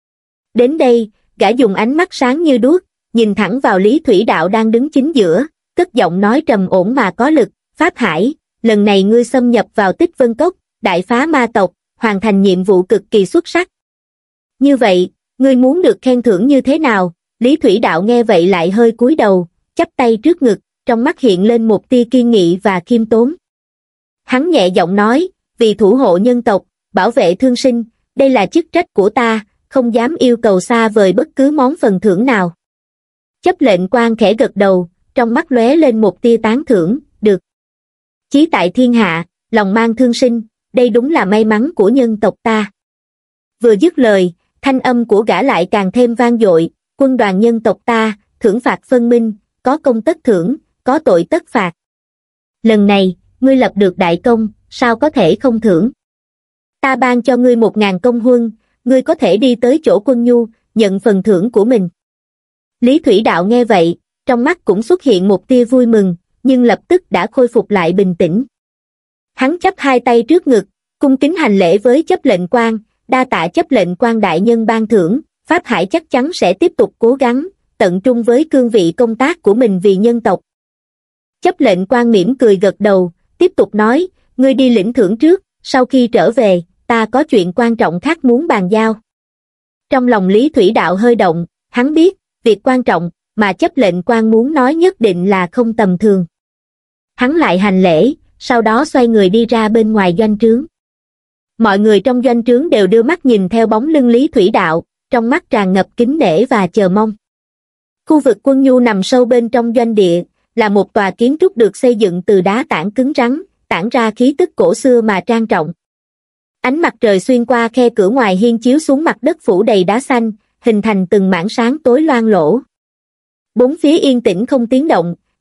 Đến đây, gã dùng ánh mắt sáng như đuốc, nhìn thẳng vào Lý Thủy Đạo đang đứng chính giữa, cất giọng nói trầm ổn mà có lực, Pháp Hải, lần này ngươi xâm nhập vào Tích Vân Cốc, đại phá ma tộc, hoàn thành nhiệm vụ cực kỳ xuất sắc. Như vậy, ngươi muốn được khen thưởng như thế nào? Lý Thủy Đạo nghe vậy lại hơi cúi đầu, chắp tay trước ngực, trong mắt hiện lên một tia kiên nghị và khiêm tốn. Hắn nhẹ giọng nói, vì thủ hộ nhân tộc, bảo vệ thương sinh, đây là chức trách của ta, không dám yêu cầu xa vời bất cứ món phần thưởng nào. Chấp lệnh quan khẽ gật đầu, trong mắt lóe lên một tia tán thưởng, được. Chí tại thiên hạ, lòng mang thương sinh, đây đúng là may mắn của nhân tộc ta. Vừa dứt lời, thanh âm của gã lại càng thêm vang dội, quân đoàn nhân tộc ta, thưởng phạt phân minh, có công tất thưởng, có tội tất phạt. Lần này, ngươi lập được đại công, sao có thể không thưởng? Ta ban cho ngươi một ngàn công huân, ngươi có thể đi tới chỗ Quân Nhu, nhận phần thưởng của mình. Lý Thủy Đạo nghe vậy, trong mắt cũng xuất hiện một tia vui mừng, nhưng lập tức đã khôi phục lại bình tĩnh. Hắn chắp hai tay trước ngực, cung kính hành lễ với chấp lệnh quan, đa tạ chấp lệnh quan đại nhân ban thưởng, Pháp Hải chắc chắn sẽ tiếp tục cố gắng, tận trung với cương vị công tác của mình vì nhân tộc. Chấp lệnh quan mỉm cười gật đầu, tiếp tục nói, ngươi đi lĩnh thưởng trước, sau khi trở về, ta có chuyện quan trọng khác muốn bàn giao. Trong lòng Lý Thủy Đạo hơi động, hắn biết, việc quan trọng mà chấp lệnh quan muốn nói nhất định là không tầm thường. Hắn lại hành lễ, sau đó xoay người đi ra bên ngoài doanh trướng. Mọi người trong doanh trướng đều đưa mắt nhìn theo bóng lưng Lý Thủy Đạo, trong mắt tràn ngập kính nể và chờ mong. Khu vực Quân Nhu nằm sâu bên trong doanh địa, là một tòa kiến trúc được xây dựng từ đá tảng cứng rắn, tản ra khí tức cổ xưa mà trang trọng. Ánh mặt trời xuyên qua khe cửa ngoài hiên chiếu xuống mặt đất phủ đầy đá xanh, hình thành từng mảng sáng tối loang lổ. Bốn phía yên tĩnh không tiếng động,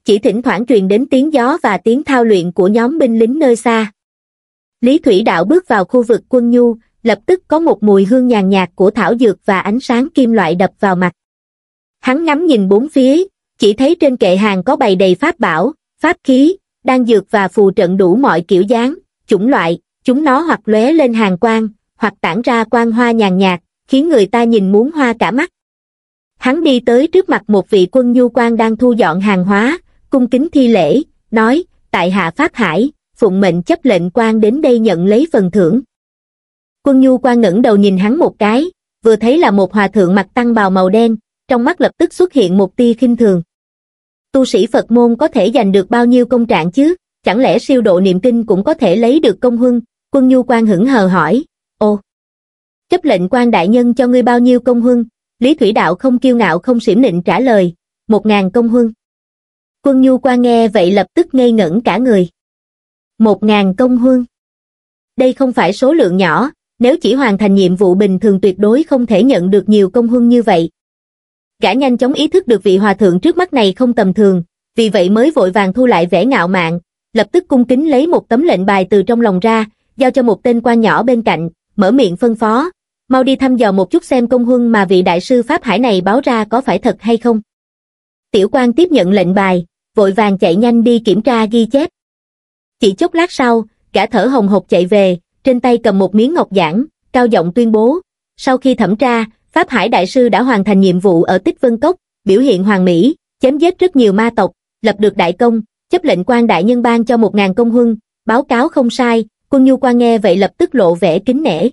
chỉ thỉnh thoảng truyền đến tiếng gió và tiếng thao luyện của nhóm binh lính nơi xa. Lý Thủy Đạo bước vào khu vực quân nhu, lập tức có một mùi hương nhàn nhạt của thảo dược và ánh sáng kim loại đập vào mặt. Hắn ngắm nhìn bốn phía, chỉ thấy trên kệ hàng có bày đầy pháp bảo, pháp khí, đan dược và phù trận đủ mọi kiểu dáng, chủng loại, chúng nó hoặc lóe lên hàn quang, hoặc tản ra quang hoa nhàn nhạt, khiến người ta nhìn muốn hoa cả mắt. Hắn đi tới trước mặt một vị quân nhu quan đang thu dọn hàng hóa, cung kính thi lễ, nói, tại hạ Pháp Hải, phụng mệnh chấp lệnh quan đến đây nhận lấy phần thưởng. Quân nhu quan ngẩng đầu nhìn hắn một cái, vừa thấy là một hòa thượng mặc tăng bào màu đen, trong mắt lập tức xuất hiện một tia khinh thường. Tu sĩ Phật môn có thể giành được bao nhiêu công trạng chứ, chẳng lẽ siêu độ niệm kinh cũng có thể lấy được công huân? Quân nhu quan hững hờ hỏi, ồ, chấp lệnh quan đại nhân cho ngươi bao nhiêu công huân? Lý Thủy Đạo không kiêu ngạo không xiểm nịnh trả lời, một ngàn công huân. Quân nhu quan nghe vậy lập tức ngây ngẩn cả người. Một ngàn công huân. Đây không phải số lượng nhỏ, nếu chỉ hoàn thành nhiệm vụ bình thường tuyệt đối không thể nhận được nhiều công huân như vậy. Gã nhanh chóng ý thức được vị hòa thượng trước mắt này không tầm thường, vì vậy mới vội vàng thu lại vẻ ngạo mạn, lập tức cung kính lấy một tấm lệnh bài từ trong lòng ra, giao cho một tên quan nhỏ bên cạnh, mở miệng phân phó, mau đi thăm dò một chút xem công huân mà vị đại sư Pháp Hải này báo ra có phải thật hay không. Tiểu quan tiếp nhận lệnh bài, vội vàng chạy nhanh đi kiểm tra ghi chép. Chỉ chốc lát sau, gã thở hồng hộc chạy về, trên tay cầm một miếng ngọc giản, cao giọng tuyên bố, sau khi thẩm tra, Pháp Hải đại sư đã hoàn thành nhiệm vụ ở Tích Vân Cốc, biểu hiện hoàn mỹ, chém giết rất nhiều ma tộc, lập được đại công, chấp lệnh quan đại nhân ban cho một ngàn công huân, báo cáo không sai. Quân nhu quan nghe vậy lập tức lộ vẻ kính nể.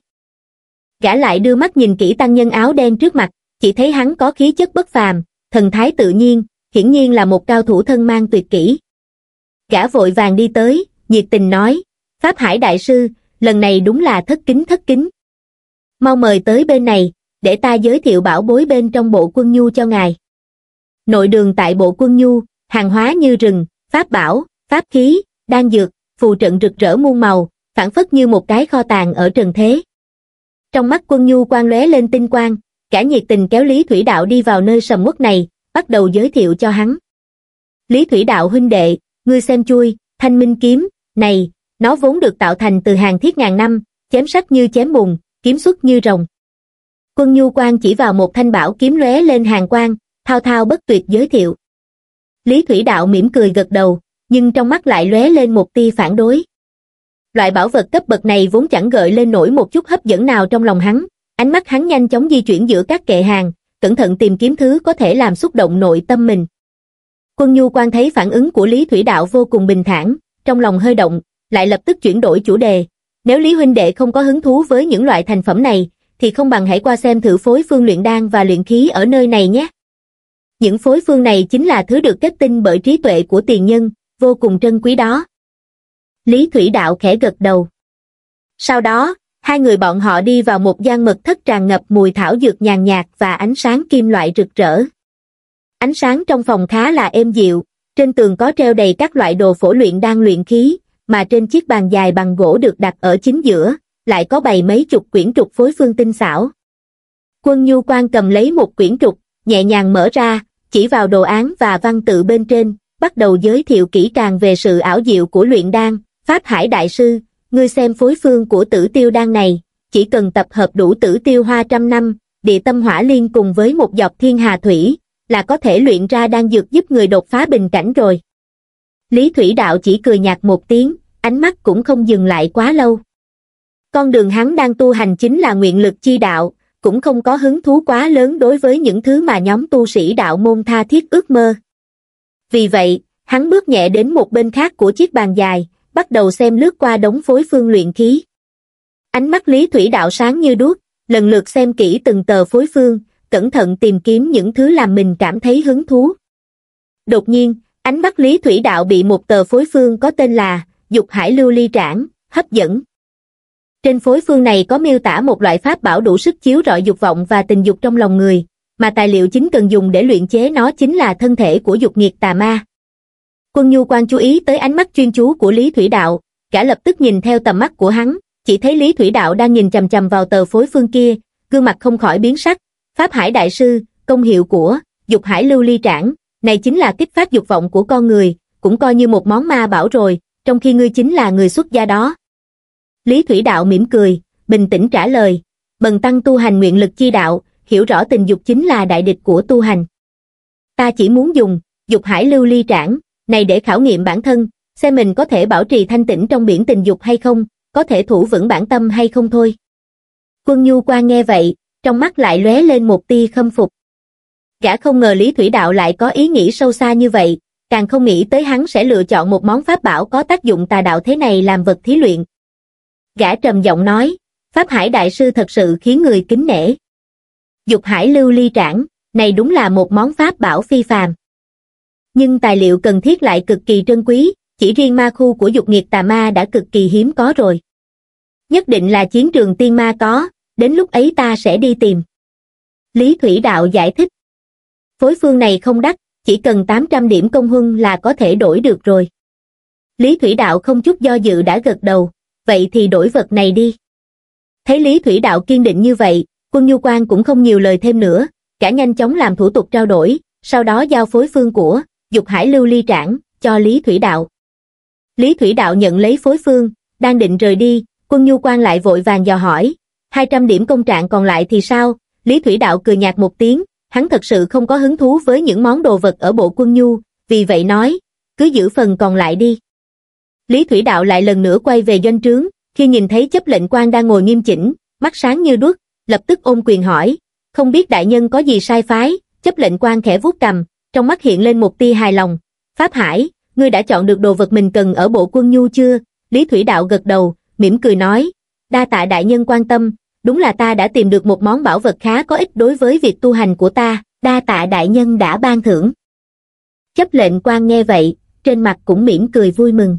Gã lại đưa mắt nhìn kỹ tăng nhân áo đen trước mặt, chỉ thấy hắn có khí chất bất phàm, thần thái tự nhiên, hiển nhiên là một cao thủ thân mang tuyệt kỹ. Gã vội vàng đi tới, nhiệt tình nói, Pháp Hải đại sư, lần này đúng là thất kính thất kính. Mau mời tới bên này, để ta giới thiệu bảo bối bên trong bộ quân nhu cho ngài. Nội đường tại bộ quân nhu, hàng hóa như rừng, pháp bảo, pháp khí, đan dược, phù trận rực rỡ muôn màu, phảng phất như một cái kho tàng ở trần thế. Trong mắt quân nhu quan lóe lên tinh quang, cả nhiệt tình kéo Lý Thủy Đạo đi vào nơi sầm uất này, bắt đầu giới thiệu cho hắn. Lý Thủy Đạo huynh đệ, ngươi xem chui, thanh minh kiếm, này, nó vốn được tạo thành từ hàng thiết ngàn năm, chém sắc như chém bùn, kiếm xuất như rồng. Quân nhu quan chỉ vào một thanh bảo kiếm lóe lên hàn quang, thao thao bất tuyệt giới thiệu. Lý Thủy Đạo mỉm cười gật đầu, nhưng trong mắt lại lóe lên một tia phản đối. Loại bảo vật cấp bậc này vốn chẳng gợi lên nổi một chút hấp dẫn nào trong lòng hắn, ánh mắt hắn nhanh chóng di chuyển giữa các kệ hàng, cẩn thận tìm kiếm thứ có thể làm xúc động nội tâm mình. Quân nhu quan thấy phản ứng của Lý Thủy Đạo vô cùng bình thản, trong lòng hơi động, lại lập tức chuyển đổi chủ đề. Nếu Lý huynh đệ không có hứng thú với những loại thành phẩm này, thì không bằng hãy qua xem thử phối phương luyện đan và luyện khí ở nơi này nhé. Những phối phương này chính là thứ được kết tinh bởi trí tuệ của tiền nhân, vô cùng trân quý đó. Lý Thủy Đạo khẽ gật đầu. Sau đó, hai người bọn họ đi vào một gian mật thất tràn ngập mùi thảo dược nhàn nhạt và ánh sáng kim loại rực rỡ. Ánh sáng trong phòng khá là êm dịu, trên tường có treo đầy các loại đồ phổ luyện đan luyện khí, mà trên chiếc bàn dài bằng gỗ được đặt ở chính giữa, lại có bày mấy chục quyển trục phối phương tinh xảo. Quân nhu quan cầm lấy một quyển trục, nhẹ nhàng mở ra, chỉ vào đồ án và văn tự bên trên, bắt đầu giới thiệu kỹ càng về sự ảo diệu của luyện đan. Pháp Hải đại sư, ngươi xem phối phương của tử tiêu đan này, chỉ cần tập hợp đủ tử tiêu hoa trăm năm, địa tâm hỏa liên cùng với một giọt thiên hà thủy, là có thể luyện ra đan dược giúp người đột phá bình cảnh rồi. Lý Thủy Đạo chỉ cười nhạt một tiếng, ánh mắt cũng không dừng lại quá lâu. Con đường hắn đang tu hành chính là nguyện lực chi đạo, cũng không có hứng thú quá lớn đối với những thứ mà nhóm tu sĩ đạo môn tha thiết ước mơ. Vì vậy, hắn bước nhẹ đến một bên khác của chiếc bàn dài, bắt đầu xem lướt qua đống phối phương luyện khí. Ánh mắt Lý Thủy Đạo sáng như đuốc, lần lượt xem kỹ từng tờ phối phương, cẩn thận tìm kiếm những thứ làm mình cảm thấy hứng thú. Đột nhiên, ánh mắt Lý Thủy Đạo bị một tờ phối phương có tên là Dục Hải Lưu Ly Trảm hấp dẫn. Trên phối phương này có miêu tả một loại pháp bảo đủ sức chiếu rọi dục vọng và tình dục trong lòng người, mà tài liệu chính cần dùng để luyện chế nó chính là thân thể của dục nghiệt tà ma. Quân nhu quan chú ý tới ánh mắt chuyên chú của Lý Thủy Đạo, gã lập tức nhìn theo tầm mắt của hắn, chỉ thấy Lý Thủy Đạo đang nhìn chằm chằm vào tờ phối phương kia, gương mặt không khỏi biến sắc. Pháp Hải đại sư, công hiệu của Dục Hải Lưu Ly Trảm này chính là kích phát dục vọng của con người, cũng coi như một món ma bảo rồi, trong khi ngươi chính là người xuất gia đó. Lý Thủy Đạo mỉm cười, bình tĩnh trả lời, bần tăng tu hành nguyện lực chi đạo, hiểu rõ tình dục chính là đại địch của tu hành. Ta chỉ muốn dùng dục hải lưu ly trảm này để khảo nghiệm bản thân, xem mình có thể bảo trì thanh tĩnh trong biển tình dục hay không, có thể thủ vững bản tâm hay không thôi. Quân Nhu Quan nghe vậy, trong mắt lại lóe lên một tia khâm phục. Gã không ngờ Lý Thủy Đạo lại có ý nghĩ sâu xa như vậy, càng không nghĩ tới hắn sẽ lựa chọn một món pháp bảo có tác dụng tà đạo thế này làm vật thí luyện. Gã trầm giọng nói, Pháp Hải Đại Sư thật sự khiến người kính nể. Dục hải lưu ly trảm, này đúng là một món pháp bảo phi phàm. Nhưng tài liệu cần thiết lại cực kỳ trân quý, chỉ riêng ma khu của dục nghiệt tà ma đã cực kỳ hiếm có rồi. Nhất định là chiến trường tiên ma có, đến lúc ấy ta sẽ đi tìm. Lý Thủy Đạo giải thích. Phối phương này không đắt, chỉ cần tám trăm điểm công huân là có thể đổi được rồi. Lý Thủy Đạo không chút do dự đã gật đầu, vậy thì đổi vật này đi. Thấy Lý Thủy Đạo kiên định như vậy, Quân Nhu Quan cũng không nhiều lời thêm nữa, cả nhanh chóng làm thủ tục trao đổi, sau đó giao phối phương của dục hải lưu ly trảm cho Lý Thủy Đạo. Lý Thủy Đạo nhận lấy phối phương, đang định rời đi, Quân Nhu Quan lại vội vàng dò hỏi, hai trăm điểm công trạng còn lại thì sao? Lý Thủy Đạo cười nhạt một tiếng, hắn thật sự không có hứng thú với những món đồ vật ở bộ Quân Nhu, vì vậy nói, cứ giữ phần còn lại đi. Lý Thủy Đạo lại lần nữa quay về doanh trướng, khi nhìn thấy chấp lệnh quan đang ngồi nghiêm chỉnh, mắt sáng như đuốc, lập tức ôm quyền hỏi, không biết đại nhân có gì sai phái? Chấp lệnh quan khẽ vuốt cằm, trong mắt hiện lên một tia hài lòng. Pháp Hải, ngươi đã chọn được đồ vật mình cần ở bộ Quân Nhu chưa? Lý Thủy Đạo gật đầu, mỉm cười nói, đa tạ đại nhân quan tâm, đúng là ta đã tìm được một món bảo vật khá có ích đối với việc tu hành của ta, đa tạ đại nhân đã ban thưởng. Chấp lệnh quan nghe vậy, trên mặt cũng mỉm cười vui mừng.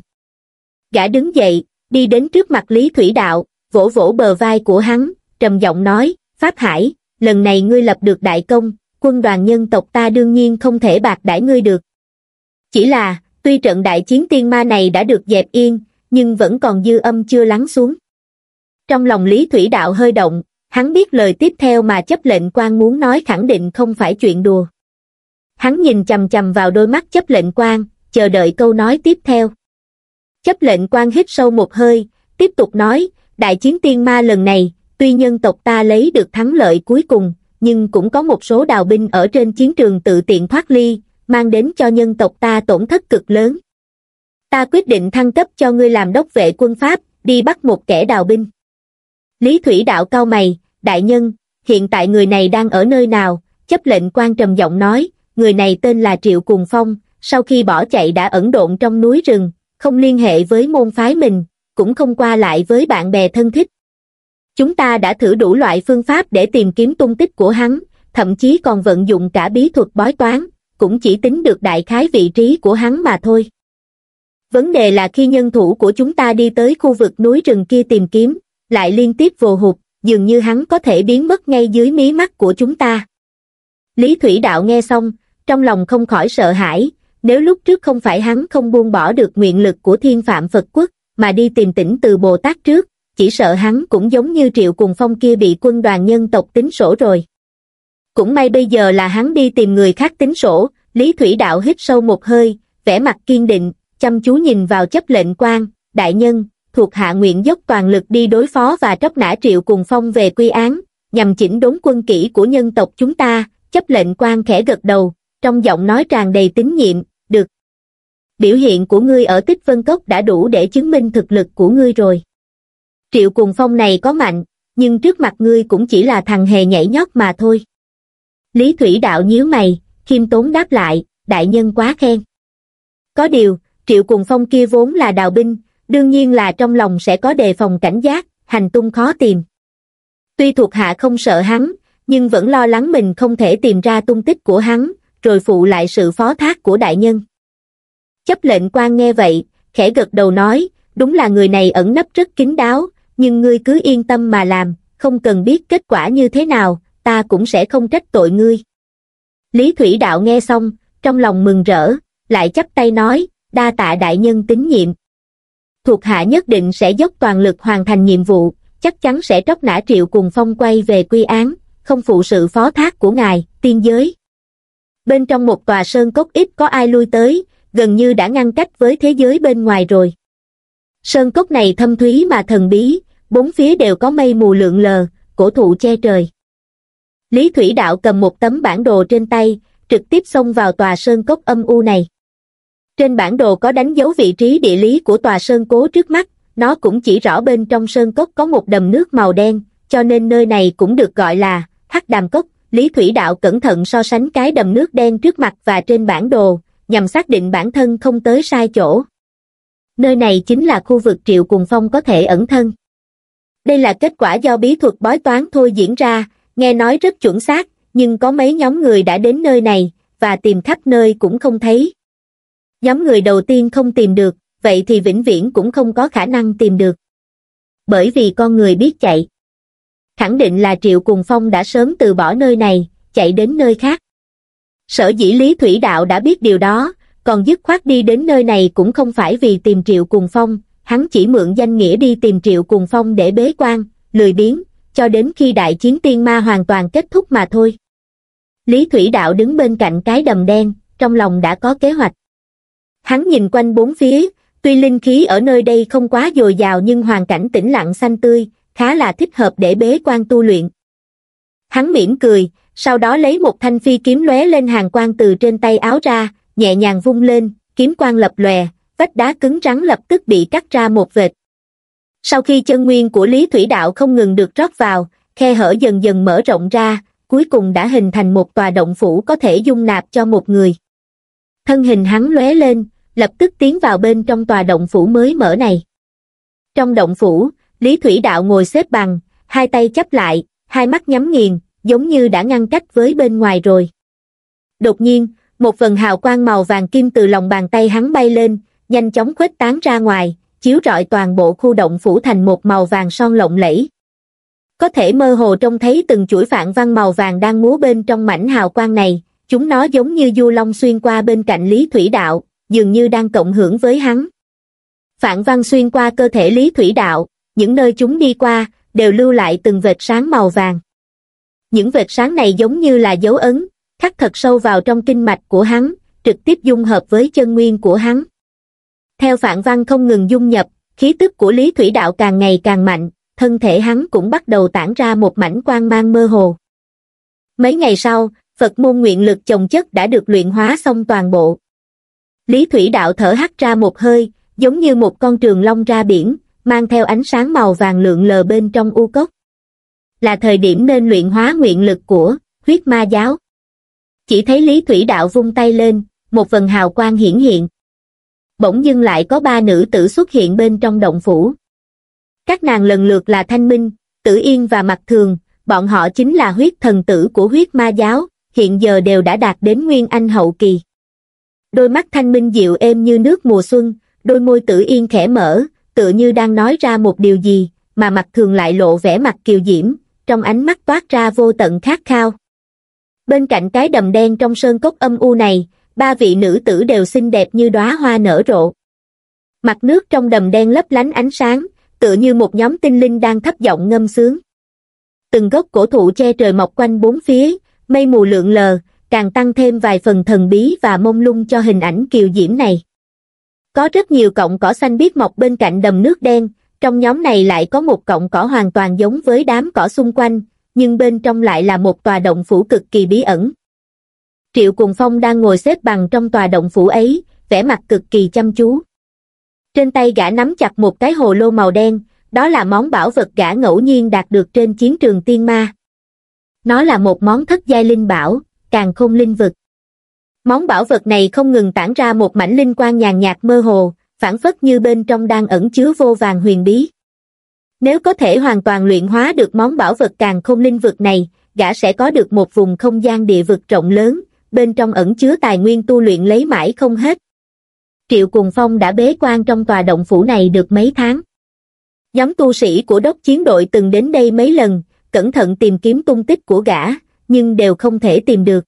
Gã đứng dậy, đi đến trước mặt Lý Thủy Đạo, vỗ vỗ bờ vai của hắn, trầm giọng nói, Pháp Hải, lần này ngươi lập được đại công, quân đoàn nhân tộc ta đương nhiên không thể bạc đãi ngươi được. Chỉ là, tuy trận đại chiến tiên ma này đã được dẹp yên, nhưng vẫn còn dư âm chưa lắng xuống. Trong lòng Lý Thủy Đạo hơi động, hắn biết lời tiếp theo mà chấp lệnh quan muốn nói khẳng định không phải chuyện đùa. Hắn nhìn chằm chằm vào đôi mắt chấp lệnh quan, chờ đợi câu nói tiếp theo. Chấp lệnh quan hít sâu một hơi, tiếp tục nói, đại chiến tiên ma lần này, tuy nhân tộc ta lấy được thắng lợi cuối cùng, nhưng cũng có một số đào binh ở trên chiến trường tự tiện thoát ly, mang đến cho nhân tộc ta tổn thất cực lớn. Ta quyết định thăng cấp cho ngươi làm đốc vệ quân Pháp, đi bắt một kẻ đào binh. Lý Thủy Đạo cau mày, đại nhân, hiện tại người này đang ở nơi nào? Chấp lệnh quan trầm giọng nói, người này tên là Triệu Cùng Phong, sau khi bỏ chạy đã ẩn độn trong núi rừng, không liên hệ với môn phái mình, cũng không qua lại với bạn bè thân thích. Chúng ta đã thử đủ loại phương pháp để tìm kiếm tung tích của hắn, thậm chí còn vận dụng cả bí thuật bói toán, cũng chỉ tính được đại khái vị trí của hắn mà thôi. Vấn đề là khi nhân thủ của chúng ta đi tới khu vực núi rừng kia tìm kiếm, lại liên tiếp vồ hụt, dường như hắn có thể biến mất ngay dưới mí mắt của chúng ta. Lý Thủy Đạo nghe xong, trong lòng không khỏi sợ hãi, nếu lúc trước không phải hắn không buông bỏ được nguyện lực của Thiên Phạm Phật Quốc, mà đi tìm Tỉnh Từ Bồ Tát trước, chỉ sợ hắn cũng giống như Triệu Cùng Phong kia bị quân đoàn nhân tộc tính sổ rồi. Cũng may bây giờ là hắn đi tìm người khác tính sổ. Lý Thủy Đạo hít sâu một hơi, vẻ mặt kiên định, chăm chú nhìn vào chấp lệnh quan, đại nhân, thuộc hạ nguyện dốc toàn lực đi đối phó và tróc nã Triệu Cùng Phong về quy án, nhằm chỉnh đốn quân kỹ của nhân tộc chúng ta. Chấp lệnh quan khẽ gật đầu, trong giọng nói tràn đầy tín nhiệm, được. Biểu hiện của ngươi ở Tích Vân Cốc đã đủ để chứng minh thực lực của ngươi rồi. Triệu Cùng Phong này có mạnh, nhưng trước mặt ngươi cũng chỉ là thằng hề nhảy nhót mà thôi. Lý Thủy Đạo nhíu mày, khiêm tốn đáp lại, đại nhân quá khen. Có điều, Triệu Cùng Phong kia vốn là đào binh, đương nhiên là trong lòng sẽ có đề phòng cảnh giác, hành tung khó tìm. Tuy thuộc hạ không sợ hắn, nhưng vẫn lo lắng mình không thể tìm ra tung tích của hắn, rồi phụ lại sự phó thác của đại nhân. Chấp lệnh quan nghe vậy, khẽ gật đầu nói, đúng là người này ẩn nấp rất kín đáo, nhưng ngươi cứ yên tâm mà làm, không cần biết kết quả như thế nào, ta cũng sẽ không trách tội ngươi. Lý Thủy Đạo nghe xong, trong lòng mừng rỡ, lại chắp tay nói, đa tạ đại nhân tín nhiệm. Thuộc hạ nhất định sẽ dốc toàn lực hoàn thành nhiệm vụ, chắc chắn sẽ tróc nã Triệu Cùng Phong quay về quy án, không phụ sự phó thác của ngài, tiên giới. Bên trong một tòa sơn cốc ít có ai lui tới, gần như đã ngăn cách với thế giới bên ngoài rồi. Sơn cốc này thâm thúy mà thần bí, bốn phía đều có mây mù lượn lờ, cổ thụ che trời. Lý Thủy Đạo cầm một tấm bản đồ trên tay, trực tiếp xông vào tòa sơn cốc âm u này. Trên bản đồ có đánh dấu vị trí địa lý của tòa sơn cố trước mắt, nó cũng chỉ rõ bên trong sơn cốc có một đầm nước màu đen, cho nên nơi này cũng được gọi là Hắc Đàm Cốc. Lý Thủy Đạo cẩn thận so sánh cái đầm nước đen trước mặt và trên bản đồ, nhằm xác định bản thân không tới sai chỗ. Nơi này chính là khu vực Triệu Cùng Phong có thể ẩn thân. Đây là kết quả do bí thuật bói toán thôi diễn ra, nghe nói rất chuẩn xác, nhưng có mấy nhóm người đã đến nơi này, và tìm khắp nơi cũng không thấy. Nhóm người đầu tiên không tìm được, vậy thì vĩnh viễn cũng không có khả năng tìm được. Bởi vì con người biết chạy. Khẳng định là Triệu Cùng Phong đã sớm từ bỏ nơi này, chạy đến nơi khác. Sở dĩ Lý Thủy Đạo đã biết điều đó, còn dứt khoát đi đến nơi này cũng không phải vì tìm Triệu Cùng Phong, hắn chỉ mượn danh nghĩa đi tìm Triệu Cùng Phong để bế quan, lười biếng, cho đến khi đại chiến tiên ma hoàn toàn kết thúc mà thôi. Lý Thủy Đạo đứng bên cạnh cái đầm đen, trong lòng đã có kế hoạch. Hắn nhìn quanh bốn phía, tuy linh khí ở nơi đây không quá dồi dào nhưng hoàn cảnh tĩnh lặng xanh tươi, khá là thích hợp để bế quan tu luyện. Hắn mỉm cười, sau đó lấy một thanh phi kiếm lóe lên hàn quang từ trên tay áo ra, nhẹ nhàng vung lên, kiếm quang lập lòe, vách đá cứng rắn lập tức bị cắt ra một vệt. Sau khi chân nguyên của Lý Thủy Đạo không ngừng được rót vào, khe hở dần dần mở rộng ra, cuối cùng đã hình thành một tòa động phủ có thể dung nạp cho một người. Thân hình hắn lóe lên, lập tức tiến vào bên trong tòa động phủ mới mở này. Trong động phủ, Lý Thủy Đạo ngồi xếp bằng, hai tay chắp lại, hai mắt nhắm nghiền, giống như đã ngăn cách với bên ngoài rồi. Đột nhiên, một vần hào quang màu vàng kim từ lòng bàn tay hắn bay lên, nhanh chóng khuếch tán ra ngoài, chiếu rọi toàn bộ khu động phủ thành một màu vàng son lộng lẫy. Có thể mơ hồ trông thấy từng chuỗi phạn văn màu vàng đang múa bên trong mảnh hào quang này, chúng nó giống như du long xuyên qua bên cạnh Lý Thủy Đạo, dường như đang cộng hưởng với hắn. Phạn văn xuyên qua cơ thể Lý Thủy Đạo, những nơi chúng đi qua, đều lưu lại từng vệt sáng màu vàng. Những vệt sáng này giống như là dấu ấn, khắc thật sâu vào trong kinh mạch của hắn, trực tiếp dung hợp với chân nguyên của hắn. Theo phạn văn không ngừng dung nhập, khí tức của Lý Thủy Đạo càng ngày càng mạnh, thân thể hắn cũng bắt đầu tản ra một mảnh quang mang mơ hồ. Mấy ngày sau, Phật môn nguyện lực chồng chất đã được luyện hóa xong toàn bộ. Lý Thủy Đạo thở hắt ra một hơi, giống như một con trường long ra biển, mang theo ánh sáng màu vàng lượn lờ bên trong u cốc. Là thời điểm nên luyện hóa nguyện lực của huyết ma giáo. Chỉ thấy Lý Thủy Đạo vung tay lên, một vần hào quang hiển hiện. Bỗng dưng lại có ba nữ tử xuất hiện bên trong động phủ. Các nàng lần lượt là Thanh Minh, Tử Yên và Mặc Thường, bọn họ chính là huyết thần tử của huyết ma giáo, hiện giờ đều đã đạt đến Nguyên Anh hậu kỳ. Đôi mắt Thanh Minh dịu êm như nước mùa xuân, đôi môi Tử Yên khẽ mở, tựa như đang nói ra một điều gì, mà Mặc Thường lại lộ vẻ mặt kiều diễm, trong ánh mắt toát ra vô tận khát khao. Bên cạnh cái đầm đen trong sơn cốc âm u này, ba vị nữ tử đều xinh đẹp như đóa hoa nở rộ. Mặt nước trong đầm đen lấp lánh ánh sáng, tựa như một nhóm tinh linh đang thấp giọng ngâm sướng. Từng gốc cổ thụ che trời mọc quanh bốn phía, mây mù lượn lờ, càng tăng thêm vài phần thần bí và mông lung cho hình ảnh kiều diễm này. Có rất nhiều cọng cỏ xanh biếc mọc bên cạnh đầm nước đen, trong nhóm này lại có một cọng cỏ hoàn toàn giống với đám cỏ xung quanh, nhưng bên trong lại là một tòa động phủ cực kỳ bí ẩn. Triệu Cùng Phong đang ngồi xếp bằng trong tòa động phủ ấy, vẻ mặt cực kỳ chăm chú. Trên tay gã nắm chặt một cái hồ lô màu đen, đó là món bảo vật gã ngẫu nhiên đạt được trên chiến trường tiên ma. Nó là một món thất giai linh bảo, càn khôn linh vực. Món bảo vật này không ngừng tản ra một mảnh linh quang nhàn nhạt mơ hồ, phảng phất như bên trong đang ẩn chứa vô vàn huyền bí. Nếu có thể hoàn toàn luyện hóa được món bảo vật càn khôn linh vực này, gã sẽ có được một vùng không gian địa vực rộng lớn, bên trong ẩn chứa tài nguyên tu luyện lấy mãi không hết. Triệu Cùng Phong đã bế quan trong tòa động phủ này được mấy tháng. Nhóm tu sĩ của đốc chiến đội từng đến đây mấy lần, cẩn thận tìm kiếm tung tích của gã, nhưng đều không thể tìm được.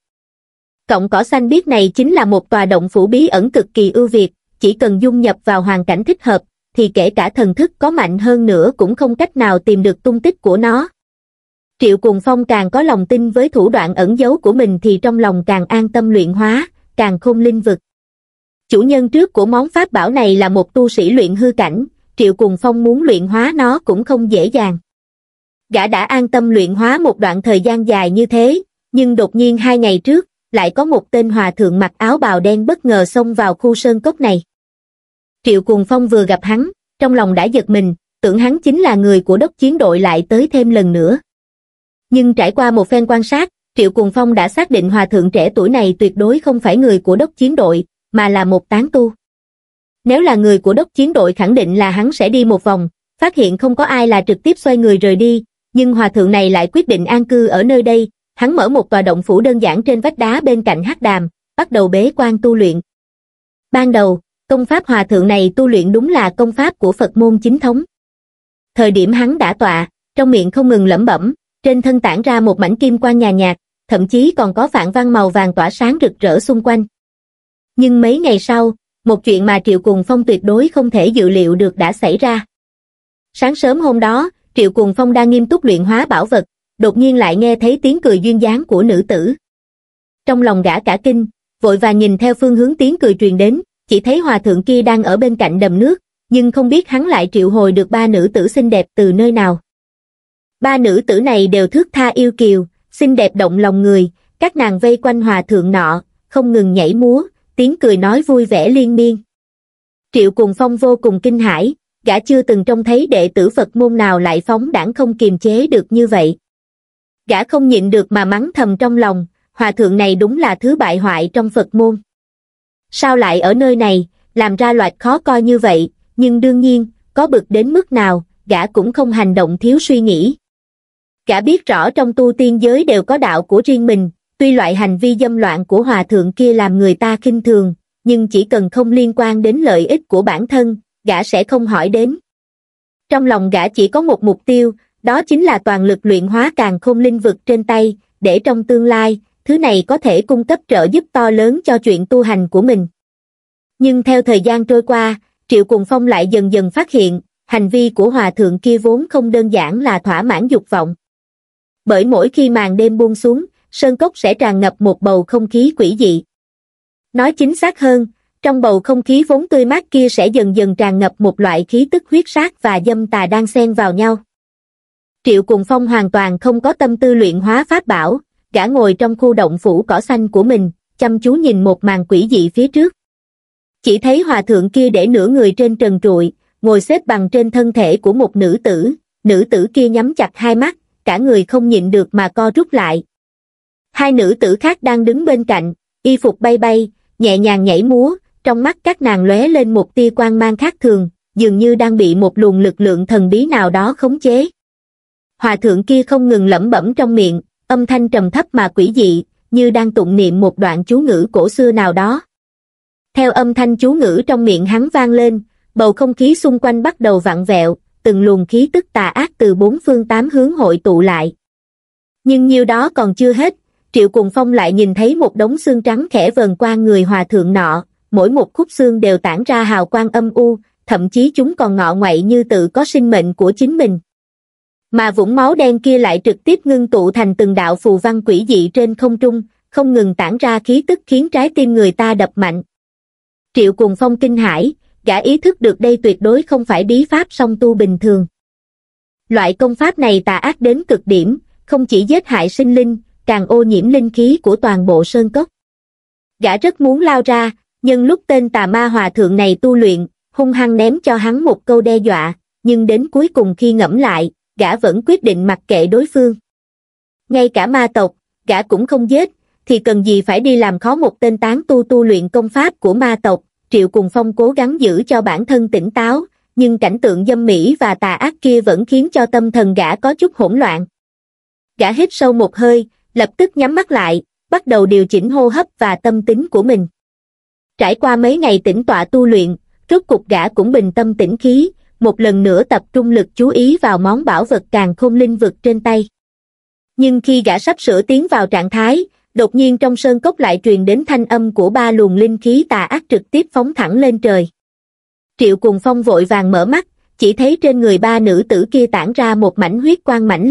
Cọng cỏ xanh biếc này chính là một tòa động phủ bí ẩn cực kỳ ưu việt, chỉ cần dung nhập vào hoàn cảnh thích hợp, thì kể cả thần thức có mạnh hơn nữa cũng không cách nào tìm được tung tích của nó. Triệu Cuồng Phong càng có lòng tin với thủ đoạn ẩn giấu của mình thì trong lòng càng an tâm luyện hóa, càng khôn linh vực. Chủ nhân trước của món pháp bảo này là một tu sĩ luyện hư cảnh, Triệu Cuồng Phong muốn luyện hóa nó cũng không dễ dàng. Gã đã an tâm luyện hóa một đoạn thời gian dài như thế, nhưng đột nhiên hai ngày trước, lại có một tên hòa thượng mặc áo bào đen bất ngờ xông vào khu sơn cốc này. Triệu Cuồng Phong vừa gặp hắn, trong lòng đã giật mình, tưởng hắn chính là người của đốc chiến đội lại tới thêm lần nữa. Nhưng trải qua một phen quan sát, Triệu Cuồng Phong đã xác định hòa thượng trẻ tuổi này tuyệt đối không phải người của đốc chiến đội, mà là một tán tu. Nếu là người của đốc chiến đội khẳng định là hắn sẽ đi một vòng, phát hiện không có ai là trực tiếp xoay người rời đi, nhưng hòa thượng này lại quyết định an cư ở nơi đây, hắn mở một tòa động phủ đơn giản trên vách đá bên cạnh hắc đàm, bắt đầu bế quan tu luyện. Ban đầu, công pháp hòa thượng này tu luyện đúng là công pháp của Phật môn chính thống. Thời điểm hắn đã tọa, trong miệng không ngừng lẩm bẩm, trên thân tản ra một mảnh kim quang nhàn nhạt, thậm chí còn có phản văn màu vàng tỏa sáng rực rỡ xung quanh. Nhưng mấy ngày sau, một chuyện mà Triệu Cuồng Phong tuyệt đối không thể dự liệu được đã xảy ra. Sáng sớm hôm đó, Triệu Cuồng Phong đang nghiêm túc luyện hóa bảo vật, đột nhiên lại nghe thấy tiếng cười duyên dáng của nữ tử. Trong lòng gã cả kinh, vội vàng nhìn theo phương hướng tiếng cười truyền đến, chỉ thấy hòa thượng kia đang ở bên cạnh đầm nước, nhưng không biết hắn lại triệu hồi được ba nữ tử xinh đẹp từ nơi nào. Ba nữ tử này đều thước tha yêu kiều, xinh đẹp động lòng người, các nàng vây quanh hòa thượng nọ, không ngừng nhảy múa, tiếng cười nói vui vẻ liên miên. Triệu Cuồng Phong vô cùng kinh hãi, gã chưa từng trông thấy đệ tử Phật môn nào lại phóng đãng không kiềm chế được như vậy. Gã không nhịn được mà mắng thầm trong lòng, hòa thượng này đúng là thứ bại hoại trong Phật môn. Sao lại ở nơi này, làm ra loạt khó coi như vậy, nhưng đương nhiên, có bực đến mức nào, gã cũng không hành động thiếu suy nghĩ. Gã biết rõ trong tu tiên giới đều có đạo của riêng mình, tuy loại hành vi dâm loạn của hòa thượng kia làm người ta khinh thường, nhưng chỉ cần không liên quan đến lợi ích của bản thân, gã sẽ không hỏi đến. Trong lòng gã chỉ có một mục tiêu, đó chính là toàn lực luyện hóa càn khôn linh vực trên tay, để trong tương lai, thứ này có thể cung cấp trợ giúp to lớn cho chuyện tu hành của mình. Nhưng theo thời gian trôi qua, Triệu Cuồng Phong lại dần dần phát hiện, hành vi của hòa thượng kia vốn không đơn giản là thỏa mãn dục vọng. Bởi mỗi khi màn đêm buông xuống, sơn cốc sẽ tràn ngập một bầu không khí quỷ dị. Nói chính xác hơn, trong bầu không khí vốn tươi mát kia sẽ dần dần tràn ngập một loại khí tức huyết sát và dâm tà đang xen vào nhau. Triệu Cuồng Phong hoàn toàn không có tâm tư luyện hóa pháp bảo, gã ngồi trong khu động phủ cỏ xanh của mình, chăm chú nhìn một màn quỷ dị phía trước. Chỉ thấy hòa thượng kia để nửa người trên trần trụi, ngồi xếp bằng trên thân thể của một nữ tử, nữ tử kia nhắm chặt hai mắt, cả người không nhịn được mà co rút lại. Hai nữ tử khác đang đứng bên cạnh, y phục bay bay, nhẹ nhàng nhảy múa, trong mắt các nàng lóe lên một tia quang mang khác thường, dường như đang bị một luồng lực lượng thần bí nào đó khống chế. Hòa thượng kia không ngừng lẩm bẩm trong miệng, âm thanh trầm thấp mà quỷ dị, như đang tụng niệm một đoạn chú ngữ cổ xưa nào đó. Theo âm thanh chú ngữ trong miệng hắn vang lên, bầu không khí xung quanh bắt đầu vặn vẹo, từng luồng khí tức tà ác từ bốn phương tám hướng hội tụ lại. Nhưng nhiêu đó còn chưa hết, Triệu Cuồng Phong lại nhìn thấy một đống xương trắng khẽ vờn qua người hòa thượng nọ, mỗi một khúc xương đều tản ra hào quang âm u, thậm chí chúng còn ngọ ngoậy như tự có sinh mệnh của chính mình. Mà vũng máu đen kia lại trực tiếp ngưng tụ thành từng đạo phù văn quỷ dị trên không trung, không ngừng tản ra khí tức khiến trái tim người ta đập mạnh. Triệu Cuồng Phong kinh hãi, gã ý thức được đây tuyệt đối không phải bí pháp song tu bình thường. Loại công pháp này tà ác đến cực điểm, không chỉ giết hại sinh linh, càng ô nhiễm linh khí của toàn bộ sơn cốc. Gã rất muốn lao ra, nhưng lúc tên tà ma hòa thượng này tu luyện, hung hăng ném cho hắn một câu đe dọa, nhưng đến cuối cùng khi ngẫm lại, gã vẫn quyết định mặc kệ đối phương. Ngay cả ma tộc, gã cũng không giết, thì cần gì phải đi làm khó một tên tán tu tu luyện công pháp của ma tộc. Triệu Cuồng Phong cố gắng giữ cho bản thân tỉnh táo, nhưng cảnh tượng dâm mỹ và tà ác kia vẫn khiến cho tâm thần gã có chút hỗn loạn. Gã hít sâu một hơi, lập tức nhắm mắt lại, bắt đầu điều chỉnh hô hấp và tâm tính của mình. Trải qua mấy ngày tĩnh tọa tu luyện, rốt cục gã cũng bình tâm tĩnh khí, một lần nữa tập trung lực chú ý vào món bảo vật càn khôn linh vực trên tay. Nhưng khi gã sắp sửa tiến vào trạng thái, đột nhiên trong sơn cốc lại truyền đến thanh âm của ba luồng linh khí tà ác trực tiếp phóng thẳng lên trời. Triệu Cuồng Phong vội vàng mở mắt, chỉ thấy trên người ba nữ tử kia tản ra một mảnh huyết quang mãnh liệt,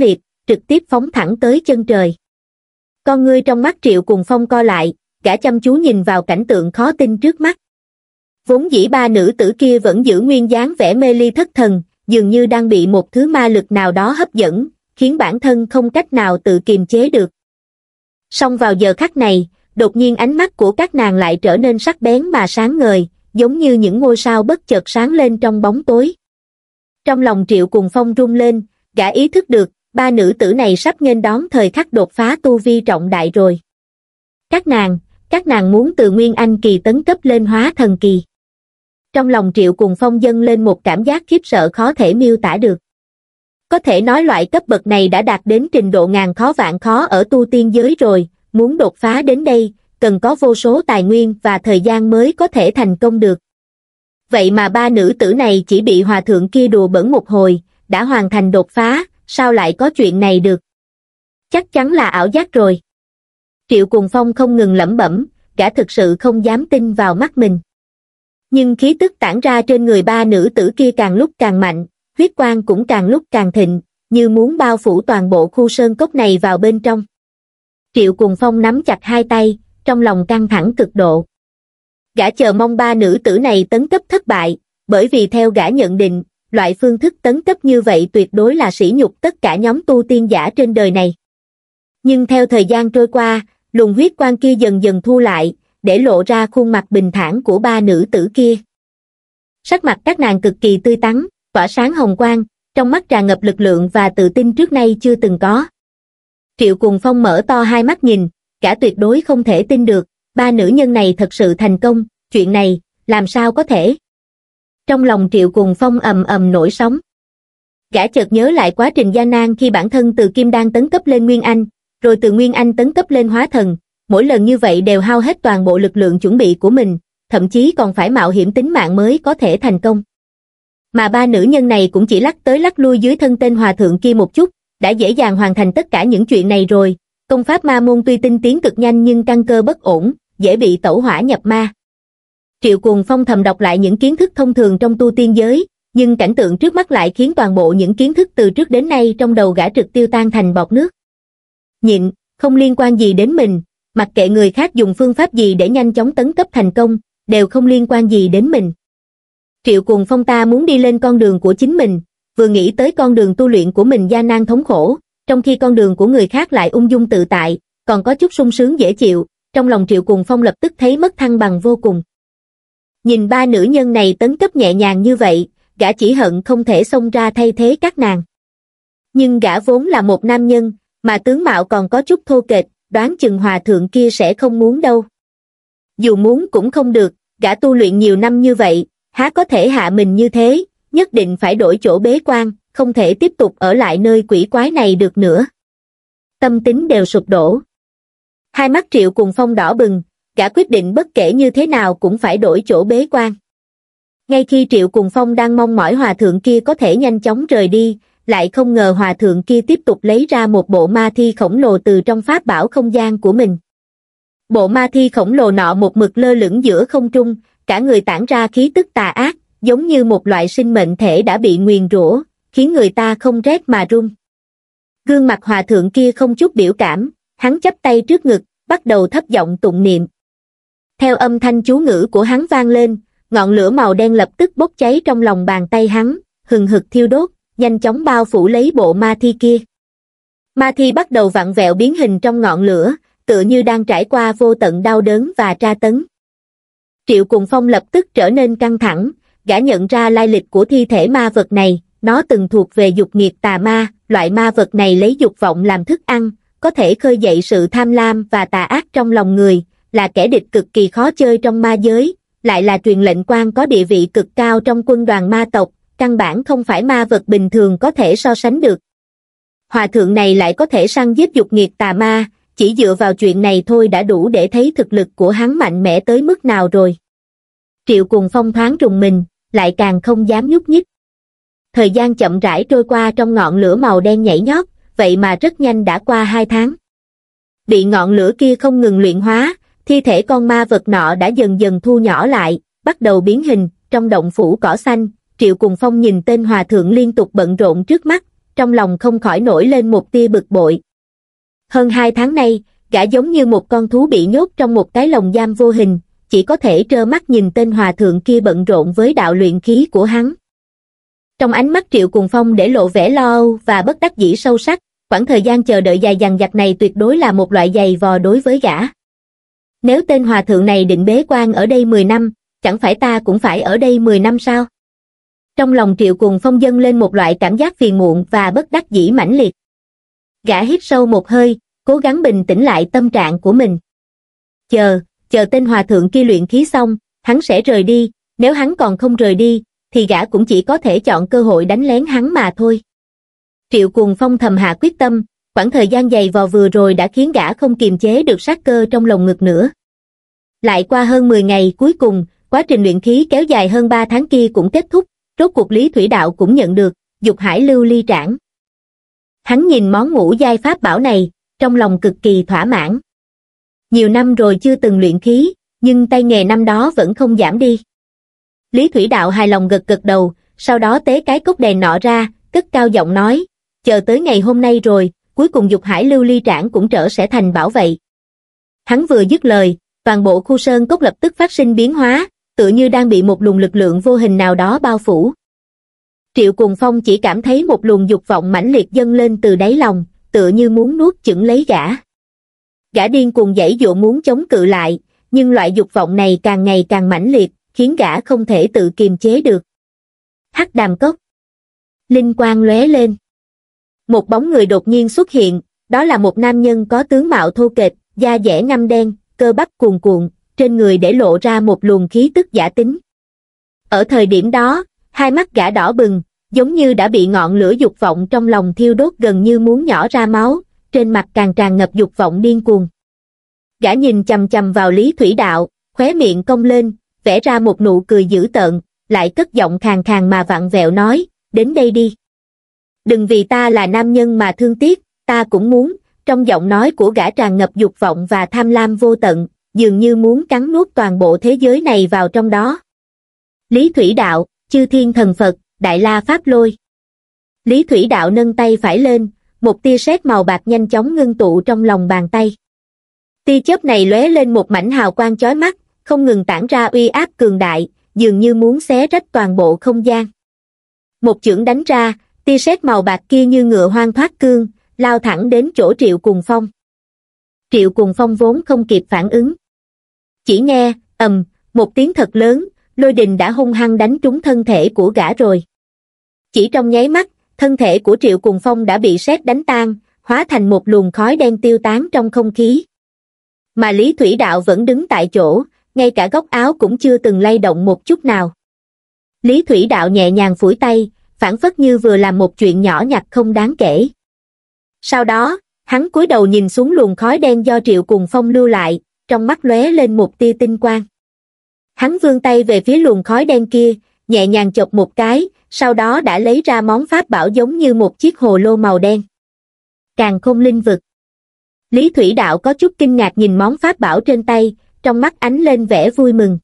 trực tiếp phóng thẳng tới chân trời. Con ngươi trong mắt Triệu Cùng Phong co lại, gã chăm chú nhìn vào cảnh tượng khó tin trước mắt. Vốn dĩ ba nữ tử kia vẫn giữ nguyên dáng vẻ mê ly thất thần, dường như đang bị một thứ ma lực nào đó hấp dẫn, khiến bản thân không cách nào tự kiềm chế được. Song vào giờ khắc này, đột nhiên ánh mắt của các nàng lại trở nên sắc bén mà sáng ngời, giống như những ngôi sao bất chợt sáng lên trong bóng tối. Trong lòng Triệu Cùng Phong rung lên, gã ý thức được, ba nữ tử này sắp nghênh đón thời khắc đột phá tu vi trọng đại rồi. Các nàng, các nàng muốn từ Nguyên Anh kỳ tấn cấp lên Hóa Thần kỳ. Trong lòng Triệu Cùng Phong dâng lên một cảm giác khiếp sợ khó thể miêu tả được. Có thể nói loại cấp bậc này đã đạt đến trình độ ngàn khó vạn khó ở tu tiên giới rồi, muốn đột phá đến đây, cần có vô số tài nguyên và thời gian mới có thể thành công được. Vậy mà ba nữ tử này chỉ bị hòa thượng kia đùa bỡn một hồi, đã hoàn thành đột phá, sao lại có chuyện này được? Chắc chắn là ảo giác rồi. Triệu Cùng Phong không ngừng lẩm bẩm, gã thực sự không dám tin vào mắt mình. Nhưng khí tức tản ra trên người ba nữ tử kia càng lúc càng mạnh, huyết quang cũng càng lúc càng thịnh, như muốn bao phủ toàn bộ khu sơn cốc này vào bên trong. Triệu Cùng Phong nắm chặt hai tay, trong lòng căng thẳng cực độ. Gã chờ mong ba nữ tử này tấn cấp thất bại, bởi vì theo gã nhận định, loại phương thức tấn cấp như vậy tuyệt đối là sỉ nhục tất cả nhóm tu tiên giả trên đời này. Nhưng theo thời gian trôi qua, luồng huyết quang kia dần dần thu lại, để lộ ra khuôn mặt bình thản của ba nữ tử kia. Sắc mặt các nàng cực kỳ tươi tắn, tỏa sáng hồng quang, trong mắt tràn ngập lực lượng và tự tin trước nay chưa từng có. Triệu Cùng Phong mở to hai mắt nhìn, cả tuyệt đối không thể tin được, ba nữ nhân này thật sự thành công, chuyện này, làm sao có thể? Trong lòng Triệu Cùng Phong ầm ầm nổi sóng. Gã chợt nhớ lại quá trình gian nan khi bản thân từ Kim Đan tấn cấp lên Nguyên Anh, rồi từ Nguyên Anh tấn cấp lên Hóa Thần, mỗi lần như vậy đều hao hết toàn bộ lực lượng chuẩn bị của mình, thậm chí còn phải mạo hiểm tính mạng mới có thể thành công. Mà ba nữ nhân này cũng chỉ lắc tới lắc lui dưới thân tên hòa thượng kia một chút, đã dễ dàng hoàn thành tất cả những chuyện này rồi. Công pháp ma môn tuy tinh tiến cực nhanh nhưng căn cơ bất ổn, dễ bị tẩu hỏa nhập ma. Triệu Cùng Phong thầm đọc lại những kiến thức thông thường trong tu tiên giới, nhưng cảnh tượng trước mắt lại khiến toàn bộ những kiến thức từ trước đến nay trong đầu gã trực tiêu tan thành bọt nước. Nhịn, không liên quan gì đến mình, mặc kệ người khác dùng phương pháp gì để nhanh chóng tấn cấp thành công, đều không liên quan gì đến mình. Triệu Cùng Phong ta muốn đi lên con đường của chính mình, vừa nghĩ tới con đường tu luyện của mình gian nan thống khổ, trong khi con đường của người khác lại ung dung tự tại, còn có chút sung sướng dễ chịu, trong lòng Triệu Cùng Phong lập tức thấy mất thăng bằng vô cùng. Nhìn ba nữ nhân này tấn cấp nhẹ nhàng như vậy, gã chỉ hận không thể xông ra thay thế các nàng. Nhưng gã vốn là một nam nhân, mà tướng mạo còn có chút thô kệch, đoán chừng hòa thượng kia sẽ không muốn đâu. Dù muốn cũng không được, gã tu luyện nhiều năm như vậy, há có thể hạ mình như thế, nhất định phải đổi chỗ bế quan, không thể tiếp tục ở lại nơi quỷ quái này được nữa. Tâm tính đều sụp đổ. Hai mắt Triệu Cùng Phong đỏ bừng, gã quyết định bất kể như thế nào cũng phải đổi chỗ bế quan. Ngay khi Triệu Cùng Phong đang mong mỏi hòa thượng kia có thể nhanh chóng rời đi, lại không ngờ hòa thượng kia tiếp tục lấy ra một bộ ma thi khổng lồ từ trong pháp bảo không gian của mình. Bộ ma thi khổng lồ nọ một mực lơ lửng giữa không trung, cả người tản ra khí tức tà ác, giống như một loại sinh mệnh thể đã bị nguyền rủa, khiến người ta không rét mà run. Gương mặt hòa thượng kia không chút biểu cảm, hắn chắp tay trước ngực, bắt đầu thấp giọng tụng niệm. Theo âm thanh chú ngữ của hắn vang lên, ngọn lửa màu đen lập tức bốc cháy trong lòng bàn tay hắn, hừng hực thiêu đốt, nhanh chóng bao phủ lấy bộ ma thi kia. Ma thi bắt đầu vặn vẹo biến hình trong ngọn lửa, tựa như đang trải qua vô tận đau đớn và tra tấn. Triệu Cùng Phong lập tức trở nên căng thẳng, gã nhận ra lai lịch của thi thể ma vật này, nó từng thuộc về dục nghiệt tà ma, loại ma vật này lấy dục vọng làm thức ăn, có thể khơi dậy sự tham lam và tà ác trong lòng người, là kẻ địch cực kỳ khó chơi trong ma giới, lại là truyền lệnh quan có địa vị cực cao trong quân đoàn ma tộc, căn bản không phải ma vật bình thường có thể so sánh được. Hòa thượng này lại có thể săn giết dục nghiệt tà ma, chỉ dựa vào chuyện này thôi đã đủ để thấy thực lực của hắn mạnh mẽ tới mức nào rồi. Triệu Cùng Phong thoáng rùng mình, lại càng không dám nhúc nhích. Thời gian chậm rãi trôi qua trong ngọn lửa màu đen nhảy nhót, vậy mà rất nhanh đã qua hai tháng. Bị ngọn lửa kia không ngừng luyện hóa, thi thể con ma vật nọ đã dần dần thu nhỏ lại, bắt đầu biến hình, trong động phủ cỏ xanh, Triệu Cùng Phong nhìn tên hòa thượng liên tục bận rộn trước mắt, trong lòng không khỏi nổi lên một tia bực bội. Hơn hai tháng nay, gã giống như một con thú bị nhốt trong một cái lồng giam vô hình, chỉ có thể trơ mắt nhìn tên hòa thượng kia bận rộn với đạo luyện khí của hắn. Trong ánh mắt Triệu Cuồng Phong để lộ vẻ lo âu và bất đắc dĩ sâu sắc, khoảng thời gian chờ đợi dài dằng dặc này tuyệt đối là một loại giày vò đối với gã. Nếu tên hòa thượng này định bế quan ở đây mười năm, chẳng phải ta cũng phải ở đây mười năm sao? Trong lòng Triệu Cuồng Phong dâng lên một loại cảm giác phiền muộn và bất đắc dĩ mãnh liệt. Gã hít sâu một hơi, cố gắng bình tĩnh lại tâm trạng của mình. Chờ, chờ tên hòa thượng kia luyện khí xong, hắn sẽ rời đi, nếu hắn còn không rời đi, thì gã cũng chỉ có thể chọn cơ hội đánh lén hắn mà thôi. Triệu Cuồng Phong thầm hạ quyết tâm, khoảng thời gian dày vò vừa rồi đã khiến gã không kiềm chế được sát cơ trong lồng ngực nữa. Lại qua hơn mười ngày cuối cùng, quá trình luyện khí kéo dài hơn ba tháng kia cũng kết thúc, rốt cuộc Lý Thủy Đạo cũng nhận được Dục Hải Lưu Ly Trảm. Hắn nhìn món ngũ giai pháp bảo này, trong lòng cực kỳ thỏa mãn. Nhiều năm rồi chưa từng luyện khí, nhưng tay nghề năm đó vẫn không giảm đi. Lý Thủy Đạo hài lòng gật gật đầu, sau đó tế cái cốc đèn nọ ra, cất cao giọng nói, chờ tới ngày hôm nay rồi, cuối cùng Dục Hải Lưu Ly Trảm cũng trở sẽ thành bảo vậy. Hắn vừa dứt lời, toàn bộ khu sơn cốc lập tức phát sinh biến hóa, tựa như đang bị một luồng lực lượng vô hình nào đó bao phủ. Triệu Cuồng Phong chỉ cảm thấy một luồng dục vọng mãnh liệt dâng lên từ đáy lòng, tựa như muốn nuốt chửng lấy gã. Gã điên cuồng giãy giụa muốn chống cự lại, nhưng loại dục vọng này càng ngày càng mãnh liệt, khiến gã không thể tự kiềm chế được. Hắc Đàm Cốc. Linh quang lóe lên. Một bóng người đột nhiên xuất hiện, đó là một nam nhân có tướng mạo thô kệch, da dẻ ngăm đen, cơ bắp cuồn cuộn, trên người để lộ ra một luồng khí tức giả tính. Ở thời điểm đó, hai mắt gã đỏ bừng, giống như đã bị ngọn lửa dục vọng trong lòng thiêu đốt gần như muốn nhỏ ra máu, trên mặt càng tràn ngập dục vọng điên cuồng. Gã nhìn chằm chằm vào Lý Thủy Đạo, khóe miệng cong lên, vẽ ra một nụ cười dữ tợn, lại cất giọng khàn khàn mà vặn vẹo nói, đến đây đi. Đừng vì ta là nam nhân mà thương tiếc, ta cũng muốn, trong giọng nói của gã tràn ngập dục vọng và tham lam vô tận, dường như muốn cắn nuốt toàn bộ thế giới này vào trong đó. Lý Thủy Đạo, Chư Thiên Thần Phật, Đại La Pháp Lôi. Lý Thủy Đạo nâng tay phải lên, một tia sét màu bạc nhanh chóng ngưng tụ trong lòng bàn tay. Tia chớp này lóe lên một mảnh hào quang chói mắt, không ngừng tản ra uy áp cường đại, dường như muốn xé rách toàn bộ không gian. Một chưởng đánh ra, tia sét màu bạc kia như ngựa hoang thoát cương, lao thẳng đến chỗ Triệu Cuồng Phong. Triệu Cuồng Phong vốn không kịp phản ứng. Chỉ nghe, ầm, một tiếng thật lớn, lôi đình đã hung hăng đánh trúng thân thể của gã rồi. Chỉ trong nháy mắt, thân thể của Triệu Cuồng Phong đã bị sét đánh tan, hóa thành một luồng khói đen tiêu tán trong không khí. Mà Lý Thủy Đạo vẫn đứng tại chỗ, ngay cả góc áo cũng chưa từng lay động một chút nào. Lý Thủy Đạo nhẹ nhàng phủi tay, phảng phất như vừa làm một chuyện nhỏ nhặt không đáng kể. Sau đó, hắn cúi đầu nhìn xuống luồng khói đen do Triệu Cuồng Phong lưu lại, trong mắt lóe lên một tia tinh quang. Hắn vươn tay về phía luồng khói đen kia, nhẹ nhàng chộp một cái, sau đó đã lấy ra món pháp bảo giống như một chiếc hồ lô màu đen. Càn Khôn Linh Vực. Lý Thủy Đạo có chút kinh ngạc nhìn món pháp bảo trên tay, trong mắt ánh lên vẻ vui mừng.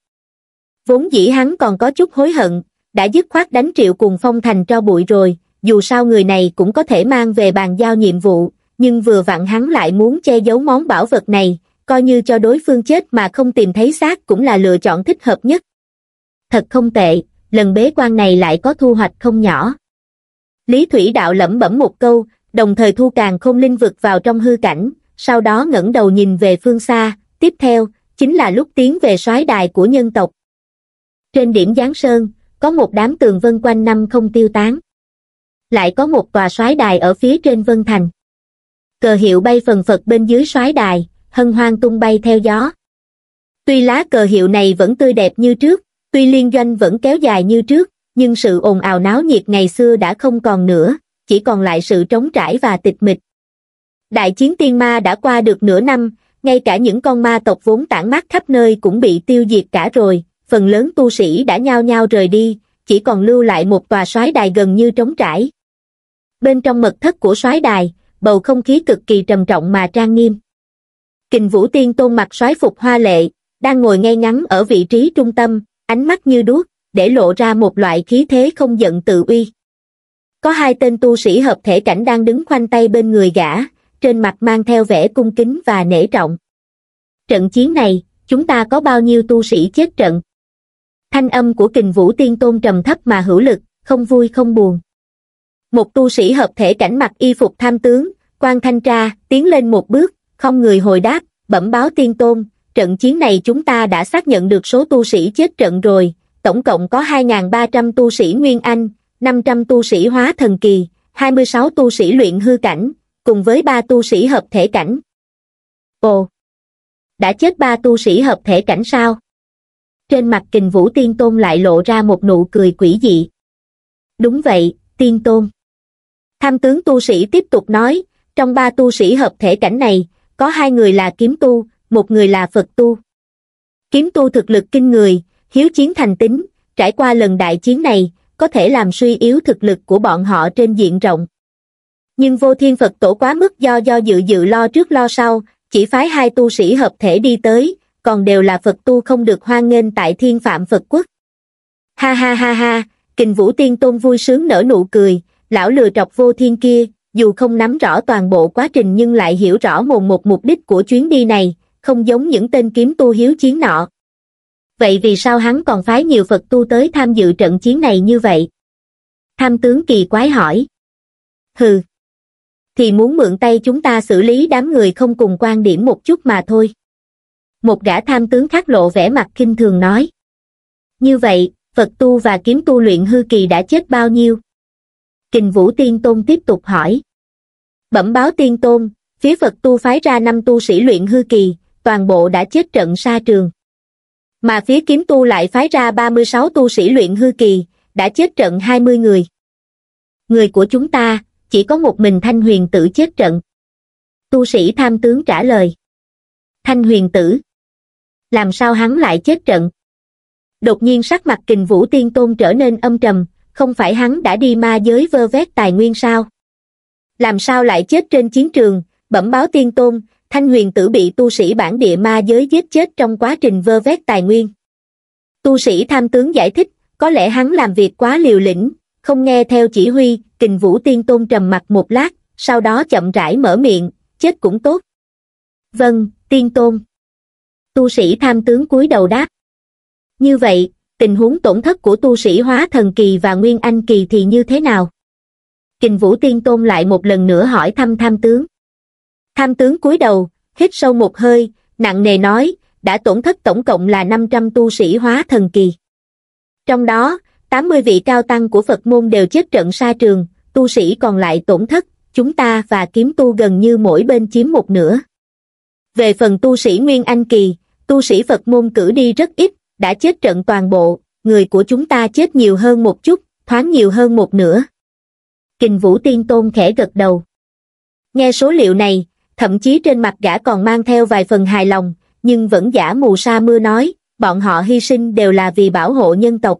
Vốn dĩ hắn còn có chút hối hận, đã dứt khoát đánh Triệu Cuồng Phong thành tro bụi rồi, dù sao người này cũng có thể mang về bàn giao nhiệm vụ, nhưng vừa vặn hắn lại muốn che giấu món bảo vật này, coi như cho đối phương chết mà không tìm thấy xác cũng là lựa chọn thích hợp nhất. Thật không tệ, lần bế quan này lại có thu hoạch không nhỏ. Lý Thủy Đạo lẩm bẩm một câu, đồng thời thu Càn Khôn Linh Vực vào trong hư cảnh, sau đó ngẩng đầu nhìn về phương xa, tiếp theo, chính là lúc tiến về soái đài của nhân tộc. Trên điểm Giáng Sơn, có một đám tường vân quanh năm không tiêu tán. Lại có một tòa soái đài ở phía trên Vân Thành. Cờ hiệu bay phần phật bên dưới soái đài, hân hoan tung bay theo gió. Tuy lá cờ hiệu này vẫn tươi đẹp như trước, tuy liên doanh vẫn kéo dài như trước, nhưng sự ồn ào náo nhiệt ngày xưa đã không còn nữa, chỉ còn lại sự trống trải và tịch mịch. Đại chiến tiên ma đã qua được nửa năm, ngay cả những con ma tộc vốn tản mát khắp nơi cũng bị tiêu diệt cả rồi, phần lớn tu sĩ đã nhao nhao rời đi, chỉ còn lưu lại một tòa soái đài gần như trống trải. Bên trong mật thất của soái đài, bầu không khí cực kỳ trầm trọng mà trang nghiêm. Kình Vũ Tiên Tôn mặc soái phục hoa lệ, đang ngồi ngay ngắn ở vị trí trung tâm, ánh mắt như đuốc, để lộ ra một loại khí thế không giận tự uy. Có hai tên tu sĩ hợp thể cảnh đang đứng khoanh tay bên người gã, trên mặt mang theo vẻ cung kính và nể trọng. Trận chiến này, chúng ta có bao nhiêu tu sĩ chết trận? Thanh âm của Kình Vũ Tiên Tôn trầm thấp mà hữu lực, không vui không buồn. Một tu sĩ hợp thể cảnh mặc y phục tham tướng, quan thanh tra, tiến lên một bước, không người hồi đáp, bẩm báo Tiên Tôn, trận chiến này chúng ta đã xác nhận được số tu sĩ chết trận rồi, tổng cộng có hai nghìn ba trăm tu sĩ Nguyên Anh, năm trăm tu sĩ hóa thần kỳ, hai mươi sáu tu sĩ luyện hư cảnh, cùng với ba tu sĩ hợp thể cảnh. Ồ! Đã chết ba tu sĩ hợp thể cảnh sao? Trên mặt Kình Vũ Tiên Tôn lại lộ ra một nụ cười quỷ dị. Đúng vậy, Tiên Tôn. Tham tướng tu sĩ tiếp tục nói, trong ba tu sĩ hợp thể cảnh này, có hai người là kiếm tu, một người là Phật tu. Kiếm tu thực lực kinh người, hiếu chiến thành tính, trải qua lần đại chiến này, có thể làm suy yếu thực lực của bọn họ trên diện rộng. Nhưng Vô Thiên Phật Tổ quá mức do do dự dự lo trước lo sau, chỉ phái hai tu sĩ hợp thể đi tới, còn đều là Phật tu không được hoan nghênh tại Thiên Phạm Phật Quốc. Ha ha ha ha, Kình Vũ Tiên Tôn vui sướng nở nụ cười, lão lừa trọc Vô Thiên kia, dù không nắm rõ toàn bộ quá trình nhưng lại hiểu rõ mồn một mục đích của chuyến đi này, không giống những tên kiếm tu hiếu chiến nọ. Vậy vì sao hắn còn phái nhiều Phật tu tới tham dự trận chiến này như vậy? Tham tướng kỳ quái hỏi. Hừ. Thì muốn mượn tay chúng ta xử lý đám người không cùng quan điểm một chút mà thôi. Một gã tham tướng khác lộ vẻ mặt khinh thường nói. Như vậy, Phật tu và kiếm tu luyện hư kỳ đã chết bao nhiêu? Kình Vũ Tiên Tôn tiếp tục hỏi. Bẩm báo Tiên Tôn, phía Phật tu phái ra năm tu sĩ luyện hư kỳ, toàn bộ đã chết trận sa trường. Mà phía kiếm tu lại phái ra ba mươi sáu tu sĩ luyện hư kỳ, đã chết trận hai mươi người. Người của chúng ta, chỉ có một mình Thanh Huyền Tử chết trận. Tu sĩ tham tướng trả lời. Thanh Huyền Tử? Làm sao hắn lại chết trận? Đột nhiên sắc mặt Kình Vũ Tiên Tôn trở nên âm trầm, không phải hắn đã đi ma giới vơ vét tài nguyên sao? Làm sao lại chết trên chiến trường? Bẩm báo Tiên Tôn, Thanh Huyền Tử bị tu sĩ bản địa ma giới giết chết trong quá trình vơ vét tài nguyên. Tu sĩ tham tướng giải thích, có lẽ hắn làm việc quá liều lĩnh, không nghe theo chỉ huy. Kình Vũ Tiên Tôn trầm mặt một lát, sau đó chậm rãi mở miệng, chết cũng tốt. Vâng, Tiên Tôn. Tu sĩ tham tướng cúi đầu đáp. Như vậy, tình huống tổn thất của tu sĩ hóa thần kỳ và nguyên anh kỳ thì như thế nào? Kình Vũ Tiên Tôn lại một lần nữa hỏi thăm tham tướng. Tham tướng cúi đầu, hít sâu một hơi, nặng nề nói, đã tổn thất tổng cộng là năm trăm tu sĩ hóa thần kỳ. Trong đó, tám mươi vị cao tăng của Phật môn đều chết trận sa trường, tu sĩ còn lại tổn thất, chúng ta và kiếm tu gần như mỗi bên chiếm một nửa. Về phần tu sĩ Nguyên Anh kỳ, tu sĩ Phật môn cử đi rất ít, đã chết trận toàn bộ, người của chúng ta chết nhiều hơn một chút, thoáng nhiều hơn một nửa. Kình Vũ Tiên Tôn khẽ gật đầu. Nghe số liệu này, thậm chí trên mặt gã còn mang theo vài phần hài lòng, nhưng vẫn giả mù sa mưa nói, bọn họ hy sinh đều là vì bảo hộ nhân tộc.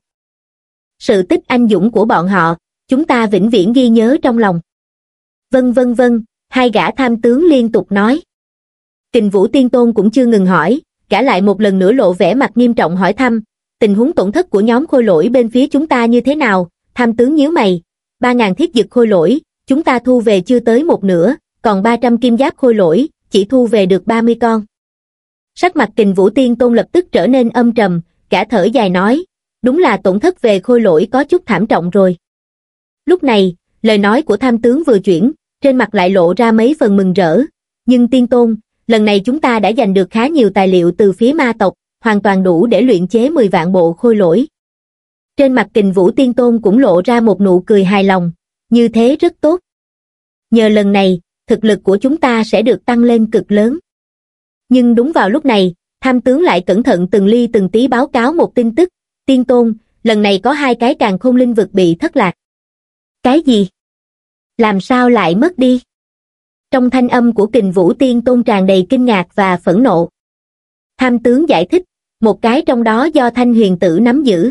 Sự tích anh dũng của bọn họ, chúng ta vĩnh viễn ghi nhớ trong lòng. Vân vân vân, hai gã tham tướng liên tục nói. Kình Vũ Tiên Tôn cũng chưa ngừng hỏi, gã lại một lần nữa lộ vẻ mặt nghiêm trọng hỏi thăm, tình huống tổn thất của nhóm khôi lỗi bên phía chúng ta như thế nào? Tham tướng nhíu mày, ba ngàn thiết dực khôi lỗi, chúng ta thu về chưa tới một nửa, còn ba trăm kim giáp khôi lỗi, chỉ thu về được ba mươi con. Sắc mặt Kình Vũ Tiên Tôn lập tức trở nên âm trầm, gã thở dài nói, đúng là tổn thất về khôi lỗi có chút thảm trọng rồi. Lúc này, lời nói của tham tướng vừa chuyển, trên mặt lại lộ ra mấy phần mừng rỡ, nhưng Tiên Tôn, lần này chúng ta đã giành được khá nhiều tài liệu từ phía ma tộc, hoàn toàn đủ để luyện chế mười vạn bộ khôi lỗi. Trên mặt Kình Vũ Tiên Tôn cũng lộ ra một nụ cười hài lòng, như thế rất tốt. Nhờ lần này, thực lực của chúng ta sẽ được tăng lên cực lớn. Nhưng đúng vào lúc này, tham tướng lại cẩn thận từng ly từng tí báo cáo một tin tức, Tiên Tôn, lần này có hai cái càn khôn linh vực bị thất lạc. Cái gì? Làm sao lại mất đi? Trong thanh âm của Kình Vũ Tiên Tôn tràn đầy kinh ngạc và phẫn nộ. Tham tướng giải thích, một cái trong đó do Thanh Huyền Tử nắm giữ.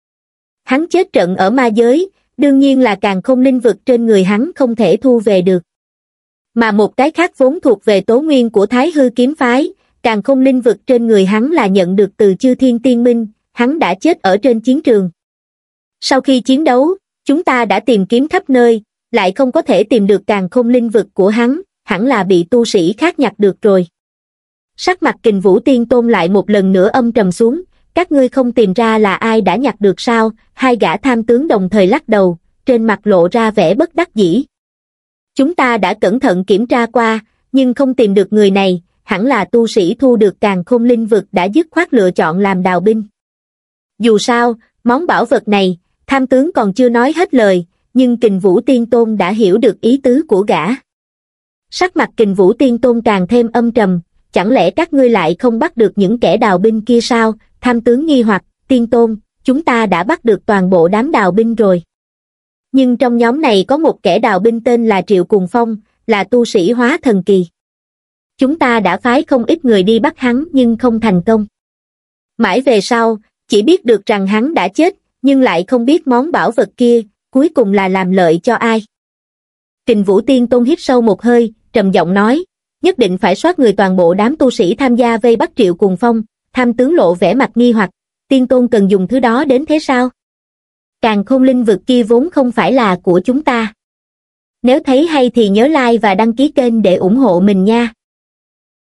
Hắn chết trận ở ma giới, đương nhiên là càn khôn linh vực trên người hắn không thể thu về được. Mà một cái khác vốn thuộc về tố nguyên của Thái Hư kiếm phái, càn khôn linh vực trên người hắn là nhận được từ Chư Thiên Tiên Minh, hắn đã chết ở trên chiến trường. Sau khi chiến đấu, Chúng ta đã tìm kiếm khắp nơi, lại không có thể tìm được càn khôn linh vực của hắn, hẳn là bị tu sĩ khác nhặt được rồi. Sắc mặt Kình Vũ Tiên Tôn lại một lần nữa âm trầm xuống, các ngươi không tìm ra là ai đã nhặt được sao? Hai gã tham tướng đồng thời lắc đầu, trên mặt lộ ra vẻ bất đắc dĩ. Chúng ta đã cẩn thận kiểm tra qua, nhưng không tìm được người này, hẳn là tu sĩ thu được càn khôn linh vực đã dứt khoát lựa chọn làm đào binh. Dù sao, món bảo vật này, tham tướng còn chưa nói hết lời, nhưng Kình Vũ Tiên Tôn đã hiểu được ý tứ của gã. Sắc mặt Kình Vũ Tiên Tôn càng thêm âm trầm, chẳng lẽ các ngươi lại không bắt được những kẻ đào binh kia sao? Tham tướng nghi hoặc, Tiên Tôn, chúng ta đã bắt được toàn bộ đám đào binh rồi. Nhưng trong nhóm này có một kẻ đào binh tên là Triệu Cuồng Phong, là tu sĩ hóa thần kỳ. Chúng ta đã phái không ít người đi bắt hắn nhưng không thành công. Mãi về sau, chỉ biết được rằng hắn đã chết, nhưng lại không biết món bảo vật kia, cuối cùng là làm lợi cho ai. Kình Vũ Tiên Tôn hít sâu một hơi, trầm giọng nói, nhất định phải soát người toàn bộ đám tu sĩ tham gia vây bắt Triệu Cuồng Phong. Tham tướng lộ vẻ mặt nghi hoặc, Tiên Tôn cần dùng thứ đó đến thế sao? Càn khôn linh vực kia vốn không phải là của chúng ta. Nếu thấy hay thì nhớ like và đăng ký kênh để ủng hộ mình nha.